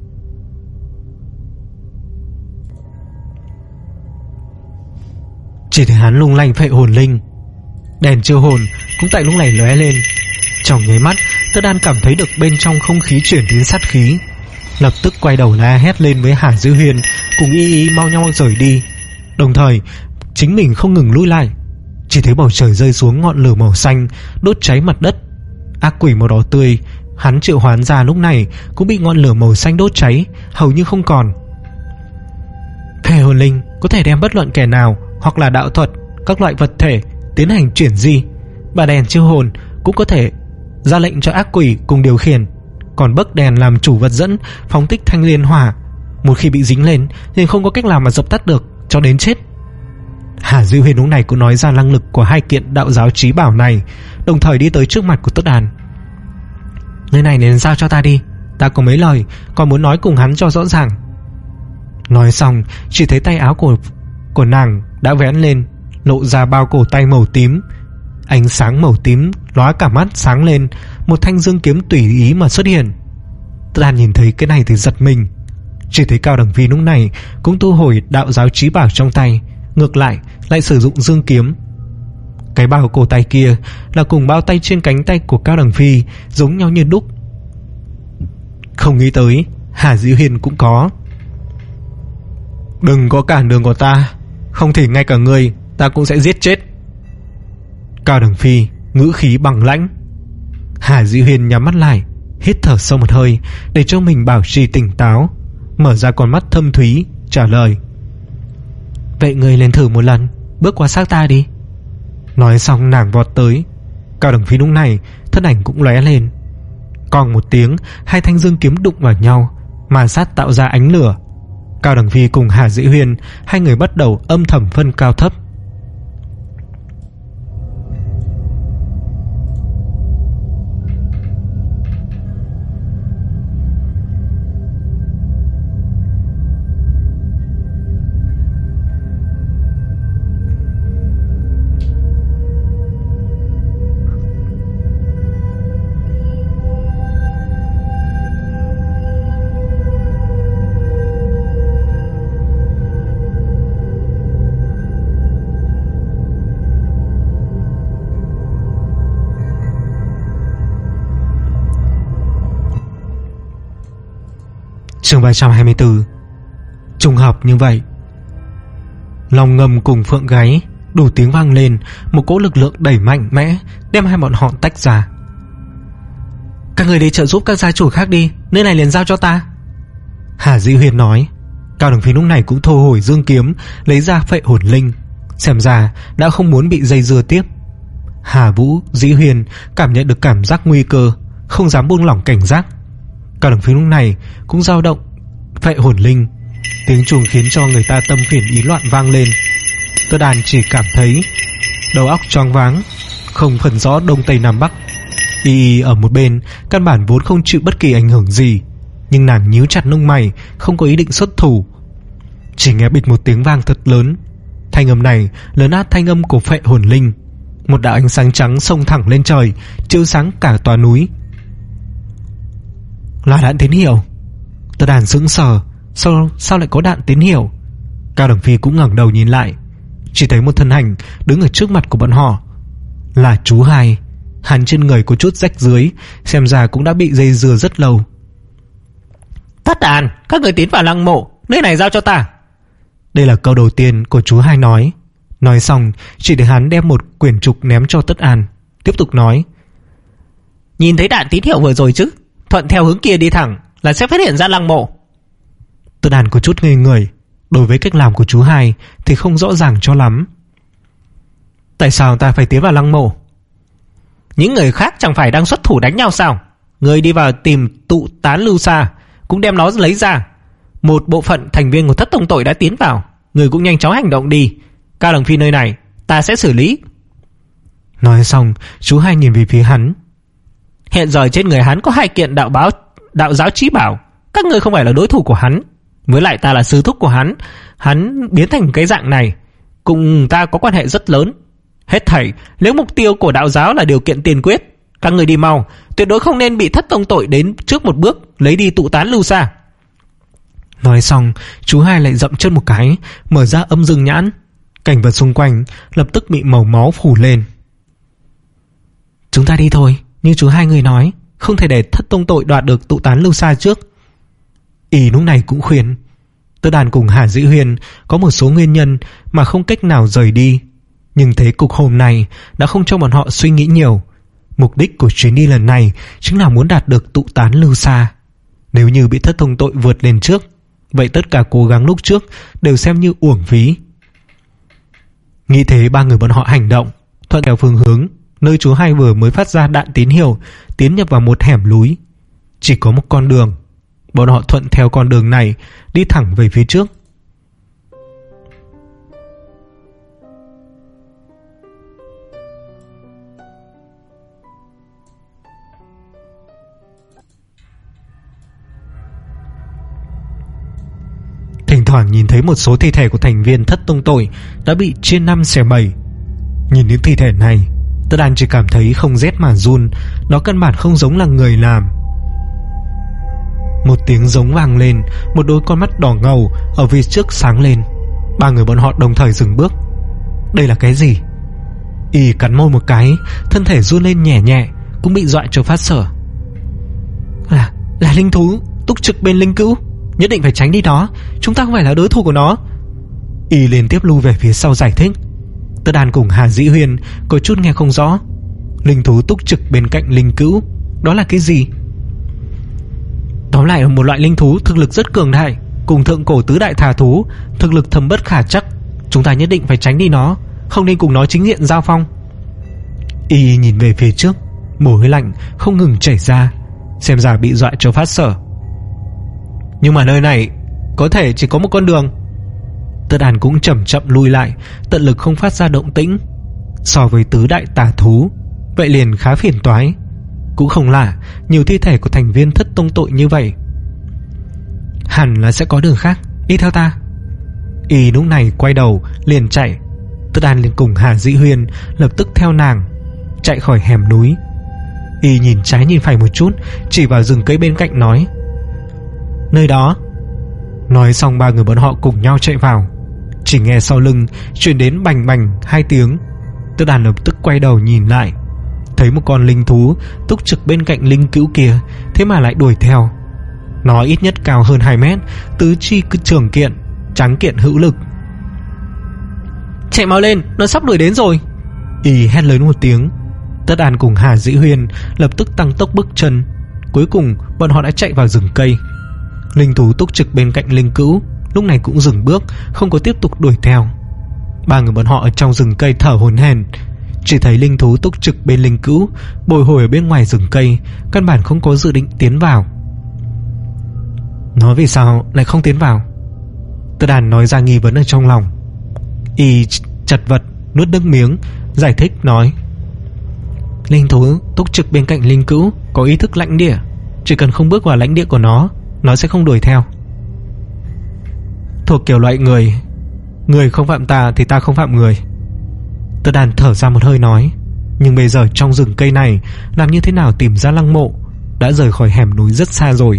Chỉ thấy hắn lung lay phệ hồn linh, đèn chiêu hồn cũng tại lúc này lóe lên. Trong nháy mắt, Tất An cảm thấy được bên trong không khí chuyển đến sát khí. lập tức quay đầu la hét lên với Hà Dư Huyền cùng Y Y mau nhau rời đi, đồng thời chính mình không ngừng lui lại. Chỉ thấy bầu trời rơi xuống ngọn lửa màu xanh đốt cháy mặt đất. Ác quỷ màu đỏ tươi hắn triệu hoán ra lúc này cũng bị ngọn lửa màu xanh đốt cháy hầu như không còn. Phệ hồn linh có thể đem bất luận kẻ nào hoặc là đạo thuật, các loại vật thể tiến hành chuyển di. Bà đèn chiêu hồn cũng có thể ra lệnh cho ác quỷ cùng điều khiển, còn bấc đèn làm chủ vật dẫn phóng thích thanh liên hỏa. Một khi bị dính lên nên không có cách nào mà dập tắt được cho đến chết. Hà Dư Huyền lúc này cũng nói ra năng lực của hai kiện đạo giáo trí bảo này, đồng thời đi tới trước mặt của Tất Đàn. Nơi này nên giao cho ta đi, ta có mấy lời còn muốn nói cùng hắn cho rõ ràng. Nói xong chỉ thấy tay áo của, của nàng đã vén lên, lộ ra bao cổ tay màu tím. Ánh sáng màu tím lóa cả mắt sáng lên, một thanh dương kiếm tùy ý mà xuất hiện. Tất Đàn nhìn thấy cái này thì giật mình. Chỉ thấy Cao Đằng Phi lúc này cũng thu hồi đạo giáo trí bảo trong tay, ngược lại lại sử dụng dương kiếm. Cái bao cổ tay kia là cùng bao tay trên cánh tay của Cao Đằng Phi giống nhau như đúc. Không nghĩ tới Hà Dĩ Huyền cũng có. Đừng có cản đường của ta, không thì ngay cả ngươi ta cũng sẽ giết chết. Cao Đằng Phi ngữ khí bằng lãnh. Hà Dĩ Huyền nhắm mắt lại, hít thở sâu một hơi để cho mình bảo trì tỉnh táo, mở ra con mắt thâm thúy trả lời: Vậy ngươi lên thử một lần, bước qua xác ta đi. Nói xong nàng vọt tới. Cao Đằng Phi lúc này thân ảnh cũng lóe lên. Còn một tiếng, hai thanh dương kiếm đụng vào nhau, mà sát tạo ra ánh lửa. Cao Đằng Phi cùng Hà Dĩ Huyền, hai người bắt đầu âm thầm phân cao thấp. Chương ba trăm hai mươi tư. Trùng hợp như vậy. Lòng ngầm cùng phượng gáy đủ tiếng vang lên, một cỗ lực lượng đẩy mạnh mẽ đem hai bọn họ tách ra. Các người đi trợ giúp các gia chủ khác đi, nơi này liền giao cho ta, Hà Dĩ Huyền nói. Cao Đằng Phi lúc này cũng thu hồi dương kiếm, lấy ra phệ hồn linh, xem ra đã không muốn bị dây dưa tiếp. Hà Vũ, Dĩ Huyền cảm nhận được cảm giác nguy cơ, không dám buông lỏng cảnh giác. Cao Đằng Phi lúc này cũng dao động phệ hồn linh. Tiếng chuông khiến cho người ta tâm phiền ý loạn vang lên. Tất Đàn chỉ cảm thấy đầu óc choáng váng, không phân rõ đông tây nam bắc. Y Y ở một bên căn bản vốn không chịu bất kỳ ảnh hưởng gì, nhưng nàng nhíu chặt lông mày, không có ý định xuất thủ. Chỉ nghe bịch một tiếng vang thật lớn. Thanh âm này lớn át thanh âm của phệ hồn linh. Một đạo ánh sáng trắng xông thẳng lên trời, chiếu sáng cả tòa núi. Là đạn tín hiệu. Tất Đàn sững sờ, sao, sao lại có đạn tín hiệu? Cao Đằng Phi cũng ngẩng đầu nhìn lại, chỉ thấy một thân ảnh đứng ở trước mặt của bọn họ. Là chú Hai. Hắn trên người có chút rách dưới, xem ra cũng đã bị dây dưa rất lâu. Tất Đàn, các người tiến vào lăng mộ, nơi này giao cho ta. Đây là câu đầu tiên của chú Hai nói. Nói xong chỉ để hắn đem một quyển trục ném cho Tất An, tiếp tục nói: Nhìn thấy đạn tín hiệu vừa rồi chứ, thuận theo hướng kia đi thẳng là sẽ phát hiện ra lăng mộ. Tất An có chút ngây người, đối với cách làm của chú Hai thì không rõ ràng cho lắm. Tại sao ta phải tiến vào lăng mộ? Những người khác chẳng phải đang xuất thủ đánh nhau sao? Người đi vào tìm tụ tán lưu xa, cũng đem nó lấy ra. Một bộ phận thành viên của thất tông tội đã tiến vào, người cũng nhanh chóng hành động đi. Cao Đằng Phi nơi này ta sẽ xử lý. Nói xong chú Hai nhìn về phía hắn. Hiện giờ trên người hắn có hai kiện đạo báo đạo giáo trí bảo, các người không phải là đối thủ của hắn. Với lại ta là sư thúc của hắn, hắn biến thành cái dạng này cùng ta có quan hệ rất lớn. Hết thảy nếu mục tiêu của đạo giáo là điều kiện tiền quyết, các người đi mau, tuyệt đối không nên bị thất tông tội đến trước một bước lấy đi tụ tán lưu xa. Nói xong chú Hai lại dậm chân một cái, mở ra âm dương nhãn. Cảnh vật xung quanh lập tức bị màu máu phủ lên. Chúng ta đi thôi, như chú Hai người nói, không thể để thất tông tội đoạt được tụ tán lưu xa trước. Y lúc này cũng khuyên. Tớ Đàn cùng Hà Dĩ Huyên có một số nguyên nhân mà không cách nào rời đi, nhưng thế cục hôm nay đã không cho bọn họ suy nghĩ nhiều. Mục đích của chuyến đi lần này chính là muốn đạt được tụ tán lưu xa. Nếu như bị Thất Thông Tội vượt lên trước, vậy tất cả cố gắng lúc trước đều xem như uổng phí. Nghĩ thế, ba người bọn họ hành động thuận theo phương hướng nơi chú hai vừa mới phát ra đạn tín hiệu, tiến nhập vào một hẻm núi. Chỉ có một con đường. Bọn họ thuận theo con đường này đi thẳng về phía trước. Thỉnh thoảng nhìn thấy một số thi thể của thành viên Thất Tông Tội đã bị chia năm xẻ bảy. Nhìn những thi thể này, Tất Đàn chỉ cảm thấy không rét mà run. Nó căn bản không giống là người làm. Một tiếng giống vang lên, một đôi con mắt đỏ ngầu ở phía trước sáng lên. Ba người bọn họ đồng thời dừng bước. Đây là cái gì? Y cắn môi một cái, thân thể run lên nhẹ nhẹ, cũng bị dọa cho phát sở. Là, là linh thú túc trực bên linh cữu, nhất định phải tránh đi đó. Chúng ta không phải là đối thủ của nó. Y liên tiếp lui về phía sau giải thích. Tất Đàn cùng Hà Dĩ Huyên có chút nghe không rõ. Linh thú túc trực bên cạnh linh cữu, đó là cái gì? Tóm lại là một loại linh thú thực lực rất cường đại, cùng thượng cổ tứ đại thà thú thực lực thâm bất khả trắc. Chúng ta nhất định phải tránh đi nó, không nên cùng nó chính diện giao phong. Y nhìn về phía trước, mồ hôi lạnh không ngừng chảy ra, xem ra bị dọa cho phát sở. Nhưng mà nơi này có thể chỉ có một con đường. Tất Đàn cũng chậm chậm lui lại, tận lực không phát ra động tĩnh. So với tứ đại tà thú, vậy liền khá phiền toái. Cũng không lạ nhiều thi thể của thành viên Thất Tông Tội như vậy. Hẳn là sẽ có đường khác, đi theo ta. Y lúc này quay đầu liền chạy. Tất Đàn liền cùng Hà Dĩ Huyên lập tức theo nàng chạy khỏi hẻm núi. Y nhìn trái nhìn phải một chút, chỉ vào rừng cây bên cạnh nói: nơi đó. Nói xong ba người bọn họ cùng nhau chạy vào. Chỉ nghe sau lưng truyền đến bành bành hai tiếng. Tất Đàn lập tức quay đầu nhìn lại, thấy một con linh thú túc trực bên cạnh linh cữu kia, thế mà lại đuổi theo. Nó ít nhất cao hơn hai mét, tứ chi trường kiện, trắng kiện hữu lực. Chạy mau lên, nó sắp đuổi đến rồi. Y hét lớn một tiếng. Tất Đàn cùng Hà Dĩ Huyên lập tức tăng tốc bước chân. Cuối cùng bọn họ đã chạy vào rừng cây. Linh thú túc trực bên cạnh linh cữu lúc này cũng dừng bước, không có tiếp tục đuổi theo. Ba người bọn họ ở trong rừng cây thở hổn hển. Chỉ thấy linh thú túc trực bên linh cữu bồi hồi ở bên ngoài rừng cây, căn bản không có dự định tiến vào. Nói vì sao lại không tiến vào? Tất Đàn nói ra nghi vấn ở trong lòng. Y chật vật nuốt nước miếng, giải thích nói: linh thú túc trực bên cạnh linh cữu có ý thức lãnh địa, chỉ cần không bước vào lãnh địa của nó, nó sẽ không đuổi theo. Thuộc kiểu loại người, người không phạm ta thì ta không phạm người. Tất Đàn thở ra một hơi nói: nhưng bây giờ trong rừng cây này làm như thế nào tìm ra lăng mộ? Đã rời khỏi hẻm núi rất xa rồi.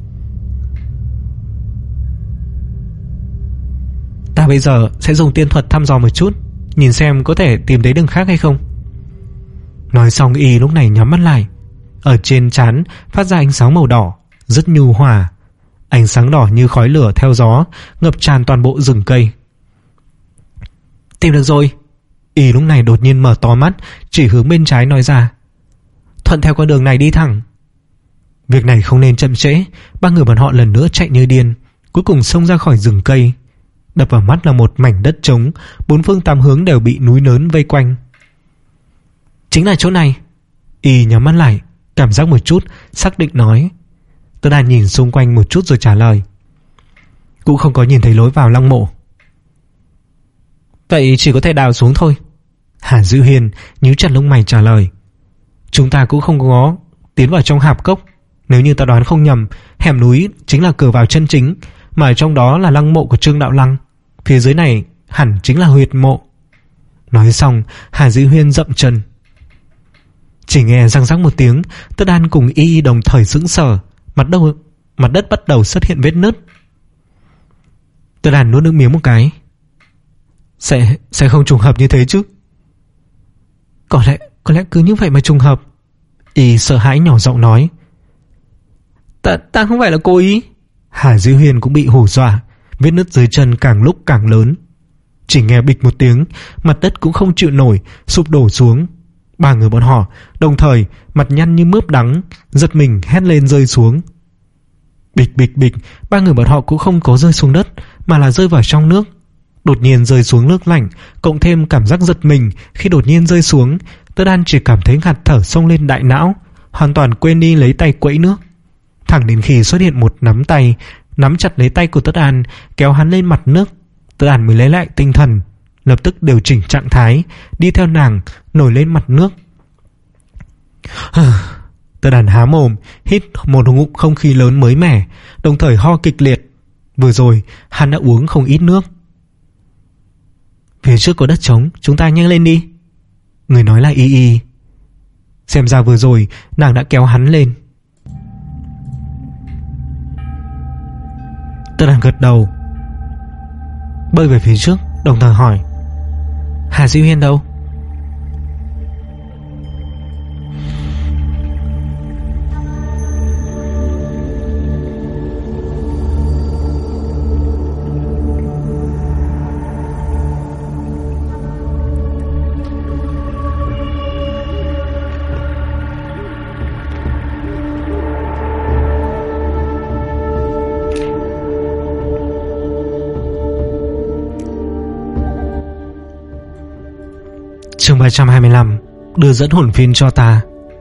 Ta bây giờ sẽ dùng tiên thuật thăm dò một chút, nhìn xem có thể tìm thấy đường khác hay không. Nói xong Y lúc này nhắm mắt lại. Ở trên trán phát ra ánh sáng màu đỏ, rất nhu hòa. Ánh sáng đỏ như khói lửa theo gió ngập tràn toàn bộ rừng cây. Tìm được rồi. Y lúc này đột nhiên mở to mắt, chỉ hướng bên trái nói ra: thuận theo con đường này đi thẳng. Việc này không nên chậm trễ. Ba người bọn họ lần nữa chạy như điên, cuối cùng xông ra khỏi rừng cây. Đập vào mắt là một mảnh đất trống, bốn phương tám hướng đều bị núi lớn vây quanh. Chính là chỗ này. Y nhắm mắt lại, cảm giác một chút, xác định nói. Tất Đàn nhìn xung quanh một chút rồi trả lời: cũng không có nhìn thấy lối vào lăng mộ. Vậy chỉ có thể đào xuống thôi. Hà Dĩ Huyên nhíu chặt lông mày trả lời: chúng ta cũng không có tiến vào trong hạp cốc. Nếu như ta đoán không nhầm, hẻm núi chính là cửa vào chân chính, mà ở trong đó là lăng mộ của Trương Đạo Lăng. Phía dưới này hẳn chính là huyệt mộ. Nói xong Hà Dĩ Huyên dậm chân. Chỉ nghe răng rắc một tiếng, Tất Đàn cùng Y Y đồng thời sững sờ. Mặt đầu, mặt đất bắt đầu xuất hiện vết nứt. Tất Đàn nuốt nước miếng một cái. Sẽ, sẽ không trùng hợp như thế chứ? Có lẽ, có lẽ cứ như vậy mà trùng hợp. Y sợ hãi nhỏ giọng nói: Ta, ta không phải là cố ý. Hà Dĩ Huyên cũng bị hù dọa, vết nứt dưới chân càng lúc càng lớn. Chỉ nghe bịch một tiếng, mặt đất cũng không chịu nổi, sụp đổ xuống. Ba người bọn họ đồng thời mặt nhăn như mướp đắng, giật mình hét lên rơi xuống. Bịch bịch bịch, ba người bọn họ cũng không có rơi xuống đất, mà là rơi vào trong nước. Đột nhiên rơi xuống nước lạnh, cộng thêm cảm giác giật mình khi đột nhiên rơi xuống, Tất An chỉ cảm thấy ngạt thở xông lên đại não, hoàn toàn quên đi lấy tay quẫy nước. Thẳng đến khi xuất hiện một nắm tay nắm chặt lấy tay của Tất An, kéo hắn lên mặt nước, Tất An mới lấy lại tinh thần, lập tức điều chỉnh trạng thái, đi theo nàng nổi lên mặt nước. Tất An há mồm hít một ngụm không khí lớn mới mẻ, đồng thời ho kịch liệt. Vừa rồi hắn đã uống không ít nước. Phía trước có đất trống, chúng ta nhanh lên đi. Người nói là Y Y. Xem ra vừa rồi nàng đã kéo hắn lên. Tất An gật đầu, bơi về phía trước, đồng thời hỏi: Hà Dĩ Huyên đâu? Chương ba trăm hai mươi lăm. Đưa dẫn hồn phiên cho ta.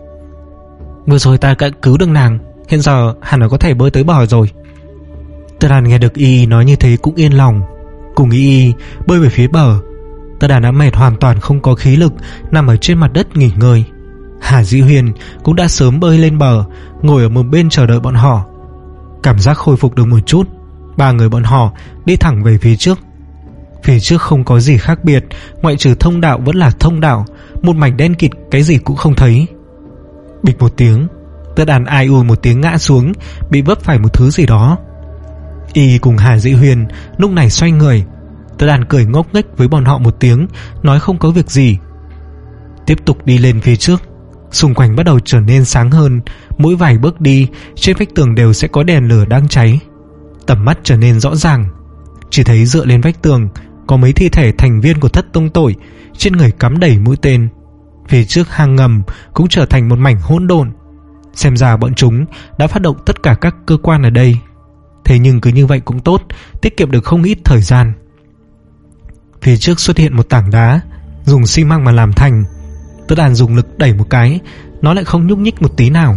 Vừa rồi ta đã cứu được nàng, hiện giờ hẳn là có thể bơi tới bờ rồi. Tất An nghe được Y nói như thế cũng yên lòng, cùng Y bơi về phía bờ. Tất An đã mệt hoàn toàn không có khí lực, nằm ở trên mặt đất nghỉ ngơi. Hà Dĩ Huyên cũng đã sớm bơi lên bờ, ngồi ở một bên chờ đợi bọn họ. Cảm giác khôi phục được một chút, ba người bọn họ đi thẳng về phía trước. Phía trước không có gì khác biệt, ngoại trừ thông đạo vẫn là thông đạo, một mảnh đen kịt, cái gì cũng không thấy. Bịch một tiếng, Tất An ai ui một tiếng ngã xuống, bị vấp phải một thứ gì đó. Y cùng Hà Dĩ Huyên lúc này xoay người. Tất An cười ngốc nghếch với bọn họ một tiếng, nói không có việc gì, tiếp tục đi lên phía trước. Xung quanh bắt đầu trở nên sáng hơn, mỗi vài bước đi, trên vách tường đều sẽ có đèn lửa đang cháy. Tầm mắt trở nên rõ ràng, chỉ thấy dựa lên vách tường có mấy thi thể thành viên của Thất Tông Tội, trên người cắm đầy mũi tên. Phía trước hang ngầm cũng trở thành một mảnh hỗn độn. Xem ra bọn chúng đã phát động tất cả các cơ quan ở đây. Thế nhưng cứ như vậy cũng tốt, tiết kiệm được không ít thời gian. Phía trước xuất hiện một tảng đá, dùng xi măng mà làm thành. Tất An dùng lực đẩy một cái, nó lại không nhúc nhích một tí nào.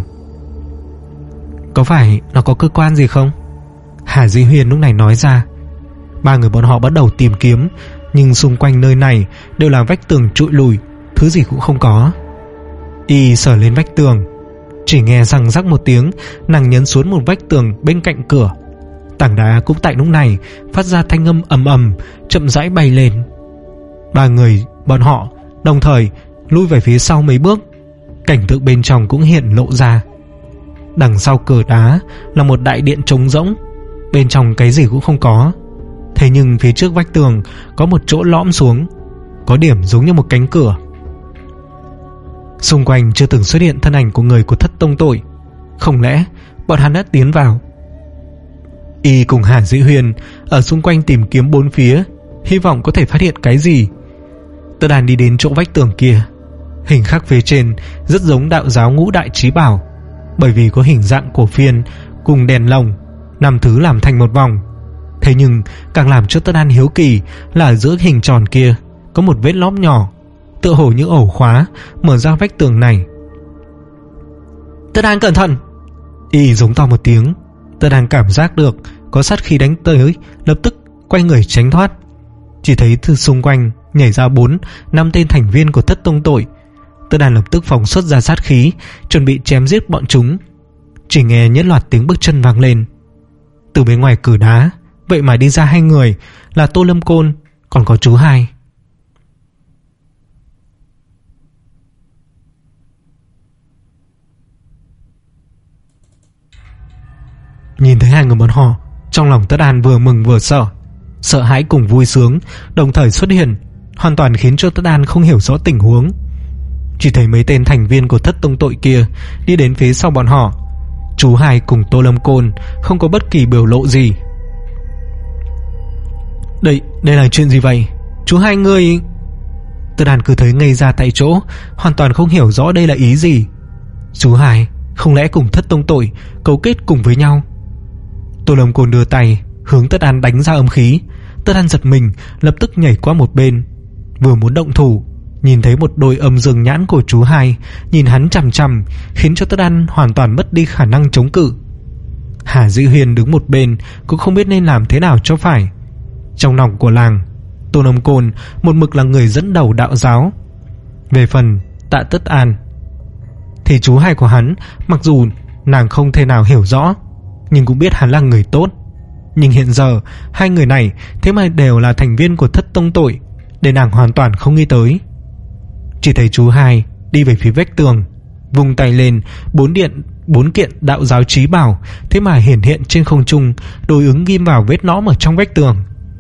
Có phải nó có cơ quan gì không? Hà Dĩ Huyên lúc này nói ra. Ba người bọn họ bắt đầu tìm kiếm, nhưng xung quanh nơi này đều là vách tường trụi lùi, thứ gì cũng không có. Y sờ lên vách tường, chỉ nghe răng rắc một tiếng, nàng nhấn xuống một vách tường bên cạnh cửa. Tảng đá cũng tại lúc này phát ra thanh âm ầm ầm, chậm rãi bay lên. Ba người bọn họ đồng thời lui về phía sau mấy bước, cảnh tượng bên trong cũng hiện lộ ra. Đằng sau cửa đá là một đại điện trống rỗng, bên trong cái gì cũng không có. Thế nhưng phía trước vách tường có một chỗ lõm xuống, có điểm giống như một cánh cửa. Xung quanh chưa từng xuất hiện thân ảnh của người của Thất Tông Tội. Không lẽ bọn hắn đã tiến vào? Y cùng Hà Dĩ Huyên ở xung quanh tìm kiếm bốn phía, hy vọng có thể phát hiện cái gì. Tất An đi đến chỗ vách tường kia. Hình khắc phía trên rất giống đạo giáo Ngũ Đại Chí Bảo, bởi vì có hình dạng của phiên cùng đèn lồng, năm thứ làm thành một vòng. Thế nhưng càng làm cho Tất An hiếu kỳ là ở giữa hình tròn kia có một vết lõm nhỏ, tựa hồ như ổ khóa mở ra vách tường này. Tất An cẩn thận! Y giống to một tiếng. Tất An cảm giác được có sát khí đánh tới, lập tức quay người tránh thoát. Chỉ thấy từ xung quanh nhảy ra bốn năm tên thành viên của Thất Tông Tội. Tất An lập tức phóng xuất ra sát khí, chuẩn bị chém giết bọn chúng. Chỉ nghe nhất loạt tiếng bước chân vang lên. Từ bên ngoài cửa đá vậy mà đi ra hai người, là Tô Lâm Côn, còn có chú Hai. Nhìn thấy hai người bọn họ, trong lòng Tất An vừa mừng vừa sợ. Sợ hãi cùng vui sướng đồng thời xuất hiện, hoàn toàn khiến cho Tất An không hiểu rõ tình huống. Chỉ thấy mấy tên thành viên của Thất Tông Tội kia đi đến phía sau bọn họ. Chú Hai cùng Tô Lâm Côn không có bất kỳ biểu lộ gì. Đây, đây là chuyện gì vậy? Chú Hai người... Tất Đàn cứ thấy ngây ra tại chỗ, hoàn toàn không hiểu rõ đây là ý gì. Chú Hai không lẽ cùng Thất Tông Tội cấu kết cùng với nhau? Tô Lâm Côn đưa tay hướng Tất An đánh ra âm khí. Tất An giật mình, lập tức nhảy qua một bên, vừa muốn động thủ, nhìn thấy một đôi âm dương nhãn của chú Hai nhìn hắn chằm chằm, khiến cho Tất An hoàn toàn mất đi khả năng chống cự. Hà Dĩ Huyền đứng một bên cũng không biết nên làm thế nào cho phải. Trong lòng của làng, Tô Lâm Côn một mực là người dẫn đầu đạo giáo. Về phần Tạ Tất An thì chú Hai của hắn, mặc dù nàng không thể nào hiểu rõ, nhưng cũng biết hắn là người tốt. Nhưng hiện giờ hai người này thế mà đều là thành viên của Thất Tông Tội, để nàng hoàn toàn không nghĩ tới. Chỉ thấy chú Hai đi về phía vách tường, vung tay lên, bốn điện bốn kiện đạo giáo chí bảo thế mà hiển hiện trên không trung, đối ứng ghim vào vết lõm ở trong vách tường.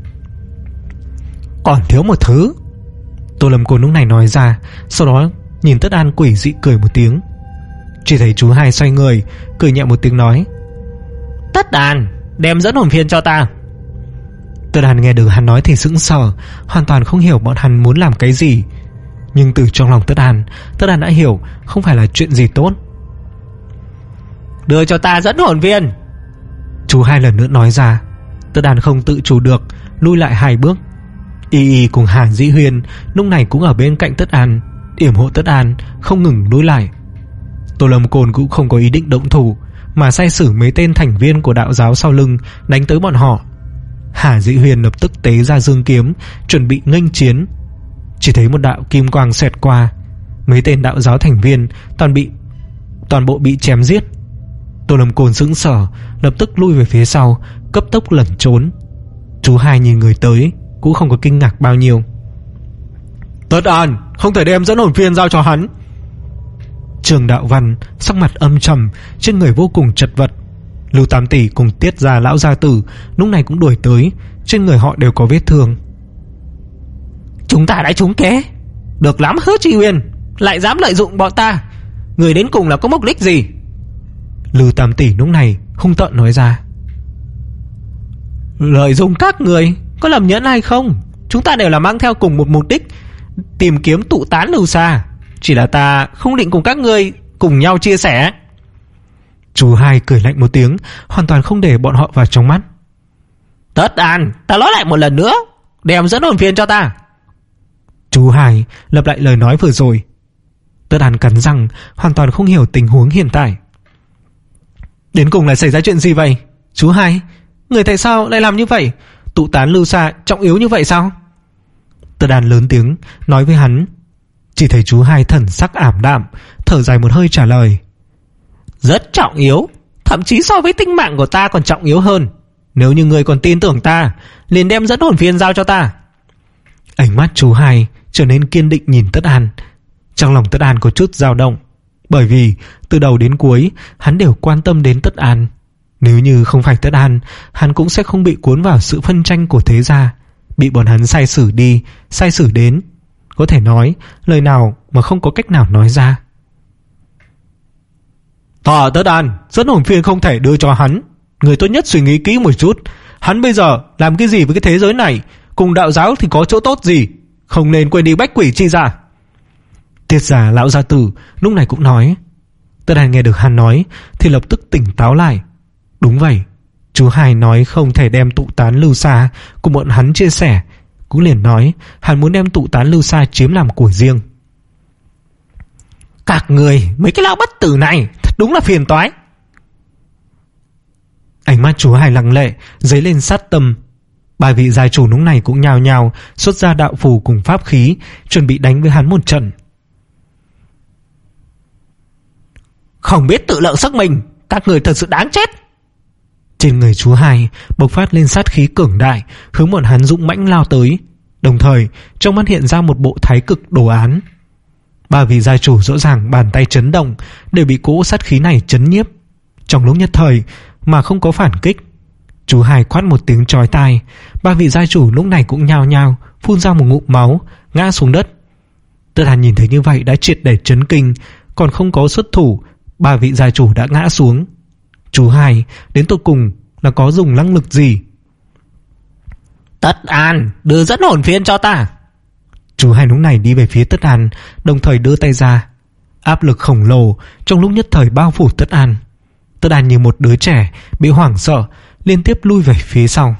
Còn thiếu một thứ, Tô Lâm Côn lúc này nói ra, sau đó nhìn Tất An quỷ dị cười một tiếng. Chỉ thấy chú Hai xoay người, cười nhẹ một tiếng nói: Tất An, đem dẫn hồn phiên cho ta. Tất An nghe được hắn nói thì sững sờ, hoàn toàn không hiểu bọn hắn muốn làm cái gì. Nhưng từ trong lòng Tất An, Tất An đã hiểu không phải là chuyện gì tốt. Đưa cho ta dẫn hồn viên, chú Hai lần nữa nói ra. Tất An không tự chủ được lui lại hai bước. Y Y cùng Hàn Dĩ Huyền lúc này cũng ở bên cạnh Tất An, yểm hộ Tất An không ngừng lui lại. Tô Lâm Côn cũng không có ý định động thủ, mà sai sử mấy tên thành viên của đạo giáo sau lưng đánh tới bọn họ. Hà Dĩ Huyền lập tức tế ra dương kiếm, chuẩn bị nghênh chiến. Chỉ thấy một đạo kim quang xẹt qua, mấy tên đạo giáo thành viên toàn bị toàn bộ bị chém giết. Tô Lâm Côn sững sờ, lập tức lui về phía sau, cấp tốc lẩn trốn. Chú Hai nhìn người tới cũng không có kinh ngạc bao nhiêu. Tất An, không thể đem dẫn hồn phiên giao cho hắn. Trường Đạo Văn sắc mặt âm trầm, trên người vô cùng chật vật. Lưu Tam Tỷ cùng Tiết Gia lão gia tử lúc này cũng đuổi tới, trên người họ đều có vết thương. Chúng ta đã trúng kế. Được lắm Hứa Chi Huyền, lại dám lợi dụng bọn ta, người đến cùng là có mục đích gì? Lưu Tam Tỷ lúc này hung tợn nói ra. Lợi dụng các người có lầm nhẫn hay không? Chúng ta đều là mang theo cùng một mục đích, tìm kiếm tụ tán Lưu Sa. Chỉ là ta không định cùng các ngươi cùng nhau chia sẻ. Chú Hai cười lạnh một tiếng, hoàn toàn không để bọn họ vào trong mắt. Tất An, ta nói lại một lần nữa, đem dẫn hồn phiên cho ta. Chú Hai lặp lại lời nói vừa rồi. Tất An cắn răng, hoàn toàn không hiểu tình huống hiện tại. Đến cùng là xảy ra chuyện gì vậy? Chú Hai, người tại sao lại làm như vậy? Tụ tán Lưu Sa trọng yếu như vậy sao? Tất An lớn tiếng nói với hắn. Chỉ thấy chú Hai thần sắc ảm đạm, thở dài một hơi trả lời. Rất trọng yếu, thậm chí so với tính mạng của ta còn trọng yếu hơn. Nếu như người còn tin tưởng ta, liền đem dẫn hồn phiên giao cho ta. Ánh mắt chú Hai trở nên kiên định nhìn Tất An. Trong lòng Tất An có chút dao động, bởi vì từ đầu đến cuối hắn đều quan tâm đến Tất An. Nếu như không phải Tất An, hắn cũng sẽ không bị cuốn vào sự phân tranh của thế gia, bị bọn hắn sai xử đi, sai xử đến. Có thể nói lời nào mà không có cách nào nói ra. Thọ Tất An, dẫn hồn phiên không thể đưa cho hắn. Người tốt nhất suy nghĩ kỹ một chút, hắn bây giờ làm cái gì với cái thế giới này, cùng đạo giáo thì có chỗ tốt gì, không nên quên đi bách quỷ chi ra. Tiết Gia lão gia tử lúc này cũng nói. Tất An nghe được hắn nói thì lập tức tỉnh táo lại. Đúng vậy, chú Hai nói không thể đem tụ tán Lưu Sa cùng bọn hắn chia sẻ, cũng liền nói hắn muốn đem tụ tán Lưu Sa chiếm làm của riêng. Các người, mấy cái lão bất tử này thật đúng là phiền toái. Ánh mắt chú Hai lặng lệ, dấy lên sát tâm. Ba vị gia chủ lúc này cũng nhào nhào xuất ra đạo phù cùng pháp khí, chuẩn bị đánh với hắn một trận. Không biết tự lượng sức mình, các người thật sự đáng chết. Trên người chú Hai bộc phát lên sát khí cường đại, hướng bọn hắn dũng mãnh lao tới. Đồng thời trong mắt hiện ra một bộ thái cực đồ án. Ba vị gia chủ rõ ràng bàn tay chấn động, đều bị cỗ sát khí này chấn nhiếp. Trong lúc nhất thời mà không có phản kích. Chú Hai quát một tiếng chói tai, ba vị gia chủ lúc này cũng nhao nhao phun ra một ngụm máu, ngã xuống đất. Tất Hàn nhìn thấy như vậy đã triệt để chấn kinh, còn không có xuất thủ, ba vị gia chủ đã ngã xuống. Chú Hai đến tột cùng là có dùng năng lực gì? Tất An, đưa dẫn hồn phiên cho ta. Chú Hai lúc này đi về phía Tất An, đồng thời đưa tay ra. Áp lực khổng lồ trong lúc nhất thời bao phủ Tất An. Tất An như một đứa trẻ bị hoảng sợ, liên tiếp lui về phía sau.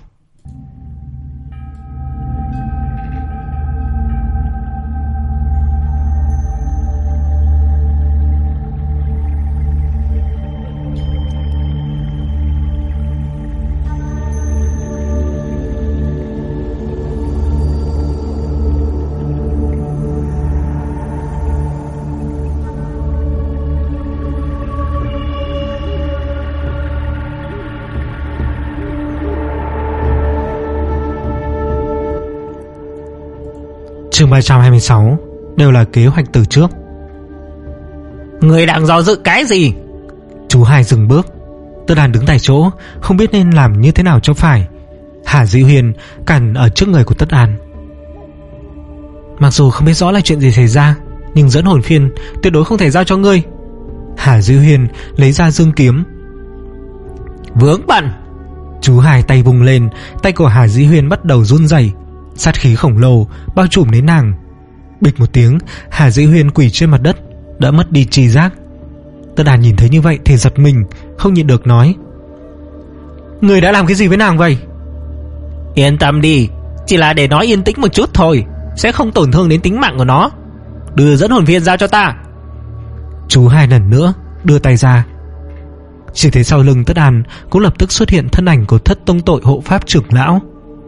Chương ba trăm hai mươi sáu. Đều là kế hoạch từ trước. Người đang do dự cái gì? Chú Hai dừng bước. Tất An đứng tại chỗ, không biết nên làm như thế nào cho phải. Hà Dĩ Huyền cản ở trước người của Tất An. Mặc dù không biết rõ là chuyện gì xảy ra, nhưng dẫn hồn phiên tuyệt đối không thể giao cho ngươi. Hà Dĩ Huyền lấy ra dương kiếm. Vướng bận. Chú Hai tay vùng lên, tay của Hà Dĩ Huyền bắt đầu run rẩy, sát khí khổng lồ bao trùm đến nàng. Bịch một tiếng, Hà Dĩ Huyền quỳ trên mặt đất, đã mất đi tri giác. Tất An nhìn thấy như vậy thì giật mình, không nhịn được nói: Người đã làm cái gì với nàng vậy? Yên tâm đi, chỉ là để nó yên tĩnh một chút thôi, sẽ không tổn thương đến tính mạng của nó. Đưa dẫn hồn phiên giao cho ta. Chú Hai lần nữa đưa tay ra. Chỉ thấy sau lưng Tất An cũng lập tức xuất hiện thân ảnh của Thất Tông Tội hộ pháp trưởng lão.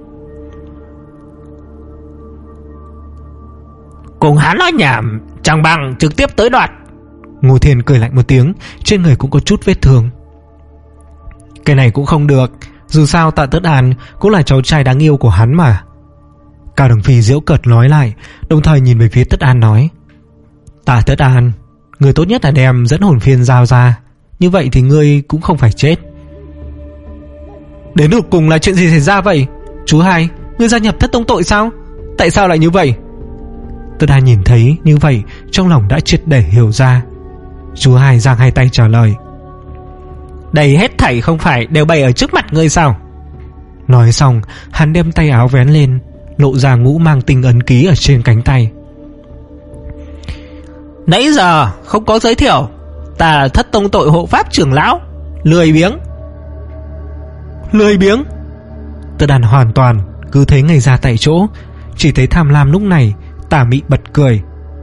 Cùng hắn nói nhảm, chẳng bằng trực tiếp tới đoạt. Ngô Thiên cười lạnh một tiếng, trên người cũng có chút vết thương. Cái này cũng không được, dù sao Tạ Tất An cũng là cháu trai đáng yêu của hắn mà. Cao Đồng Phi giễu cợt nói lại, đồng thời nhìn về phía Tất An nói: Tạ Tất An, người tốt nhất là đem dẫn hồn phiên giao ra, như vậy thì ngươi cũng không phải chết. Đến được cùng là chuyện gì xảy ra vậy? Chú Hai, ngươi gia nhập Thất Tông Tội sao? Tại sao lại như vậy? Tất An nhìn thấy như vậy, trong lòng đã triệt để hiểu ra. Chú Hai giang hai tay trả lời: Đây hết thảy không phải đều bày ở trước mặt ngươi sao? Nói xong, hắn đem tay áo vén lên, lộ ra ngũ mang tinh ấn ký ở trên cánh tay. Nãy giờ không có giới thiệu, ta là Thất Tông Tội hộ pháp trưởng lão. Lười biếng. Lười biếng. Tất An hoàn toàn cứ thế ngây ra tại chỗ. Chỉ thấy Tham Lam lúc này tà mị bật cười: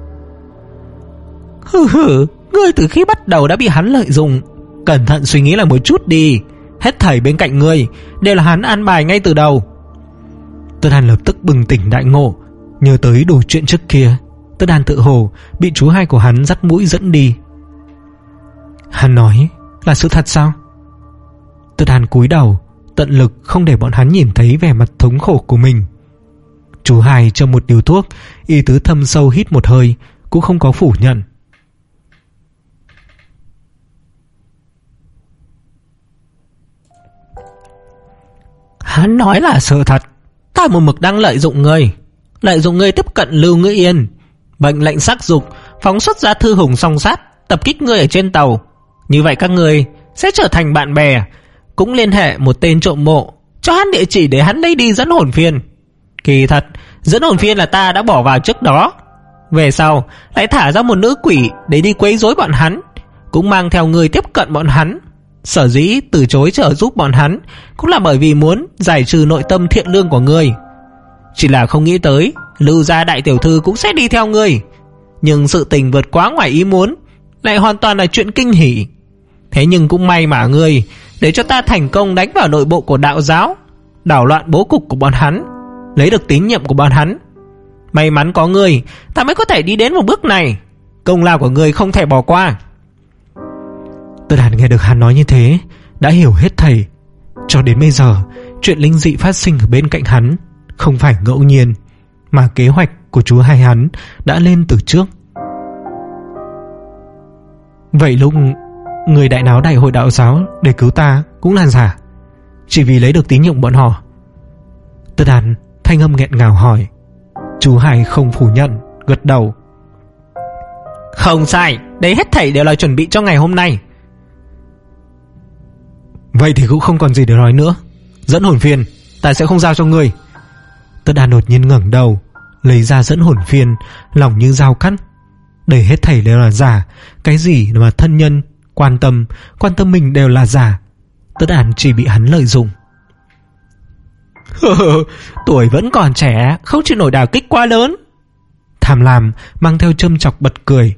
Hừ hừ, ngươi từ khi bắt đầu đã bị hắn lợi dụng. Cẩn thận suy nghĩ lại một chút đi. Hết thảy bên cạnh ngươi đều là hắn an bài ngay từ đầu. Tất An lập tức bừng tỉnh đại ngộ, nhớ tới đủ chuyện trước kia. Tất An tự hồ bị chú Hai của hắn dắt mũi dẫn đi. Hắn nói là sự thật sao? Tất An cúi đầu, tận lực không để bọn hắn nhìn thấy vẻ mặt thống khổ của mình. Chú Hai cho một điều thuốc, y tứ thâm sâu hít một hơi, cũng không có phủ nhận. Hắn nói là sự thật. Ta một mực đang lợi dụng ngươi, lợi dụng ngươi tiếp cận Lưu Ngữ Yên, mệnh lệnh sắc dục, phóng xuất ra thư hùng song sát, tập kích ngươi ở trên tàu. Như vậy các ngươi sẽ trở thành bạn bè. Cũng liên hệ một tên trộm mộ, cho hắn địa chỉ để hắn lấy đi dẫn hồn phiên. Kỳ thật, dẫn hồn phiên là ta đã bỏ vào trước đó. Về sau lại thả ra một nữ quỷ để đi quấy rối bọn hắn, cũng mang theo người tiếp cận bọn hắn. Sở dĩ từ chối trợ giúp bọn hắn cũng là bởi vì muốn giải trừ nội tâm thiện lương của ngươi. Chỉ là không nghĩ tới Lưu gia đại tiểu thư cũng sẽ đi theo ngươi. Nhưng sự tình vượt quá ngoài ý muốn, lại hoàn toàn là chuyện kinh hỉ. Thế nhưng cũng may mà ngươi để cho ta thành công đánh vào nội bộ của đạo giáo, đảo loạn bố cục của bọn hắn, lấy được tín nhiệm của bọn hắn. May mắn có ngươi, ta mới có thể đi đến một bước này. Công lao của ngươi không thể bỏ qua. Tất An nghe được hắn nói như thế, đã hiểu hết thảy. Cho đến bây giờ, chuyện linh dị phát sinh ở bên cạnh hắn không phải ngẫu nhiên, mà kế hoạch của chú Hai hắn đã lên từ trước. Vậy lúc người đại náo đại hội đạo giáo để cứu ta cũng là giả, chỉ vì lấy được tín nhiệm bọn họ? Tất An thanh âm nghẹn ngào hỏi. Chú Hai không phủ nhận, gật đầu. Không sai, đấy hết thảy đều là chuẩn bị cho ngày hôm nay. Vậy thì cũng không còn gì để nói nữa. Dẫn hồn phiên ta sẽ không giao cho ngươi. Tất An đột nhiên ngẩng đầu, lấy ra dẫn hồn phiên, lòng như dao cắt. Đây hết thảy đều là giả. Cái gì mà thân nhân quan tâm Quan tâm mình đều là giả. Tất An chỉ bị hắn lợi dụng. Tuổi vẫn còn trẻ, không chịu nổi đả kích quá lớn. Tham lam mang theo châm chọc bật cười.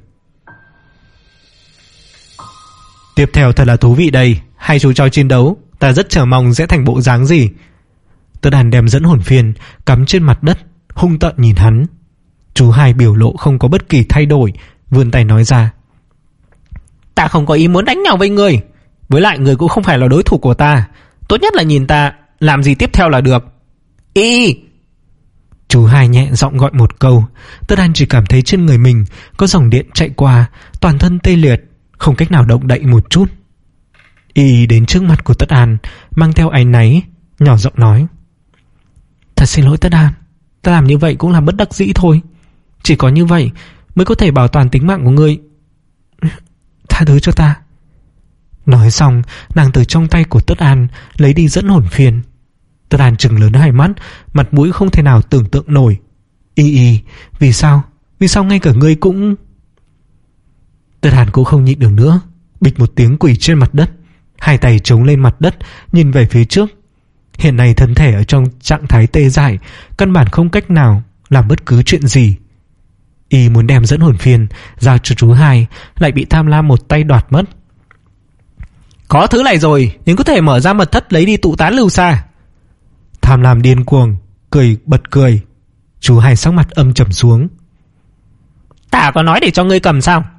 Tiếp theo thật là thú vị đây. Hai chú chó chiến đấu, ta rất chờ mong sẽ thành bộ dáng gì. Tất An đem dẫn hồn phiên cắm trên mặt đất, hung tợn nhìn hắn. Chú Hai biểu lộ không có bất kỳ thay đổi, vươn tay nói ra: Ta không có ý muốn đánh nhau với người. Với lại người cũng không phải là đối thủ của ta. Tốt nhất là nhìn ta làm gì tiếp theo là được. Y. Chú Hai nhẹ giọng gọi một câu. Tất An chỉ cảm thấy trên người mình có dòng điện chạy qua, toàn thân tê liệt, không cách nào động đậy một chút. Y đến trước mặt của Tất An, mang theo áy náy, nhỏ giọng nói: Thật xin lỗi Tất An, ta làm như vậy cũng là bất đắc dĩ thôi. Chỉ có như vậy mới có thể bảo toàn tính mạng của ngươi. Tha thứ cho ta. Nói xong, nàng từ trong tay của Tất An lấy đi dẫn hồn phiên. Tất An trừng lớn hai mắt, mặt mũi không thể nào tưởng tượng nổi. Y y, vì sao? Vì sao ngay cả ngươi cũng... Tất An cũng không nhịn được nữa, bịch một tiếng quỳ trên mặt đất, hai tay chống lên mặt đất, nhìn về phía trước. Hiện nay thân thể ở trong trạng thái tê dại, căn bản không cách nào làm bất cứ chuyện gì. Y muốn đem dẫn hồn phiên giao cho chú Hai, lại bị Tham Lam một tay đoạt mất. Có thứ này rồi, nhưng có thể mở ra mật thất lấy đi tụ tán lưu xa. Tham Lam điên cuồng cười bật cười. Chú Hai sắc mặt âm trầm xuống. Ta có nói để cho ngươi cầm sao?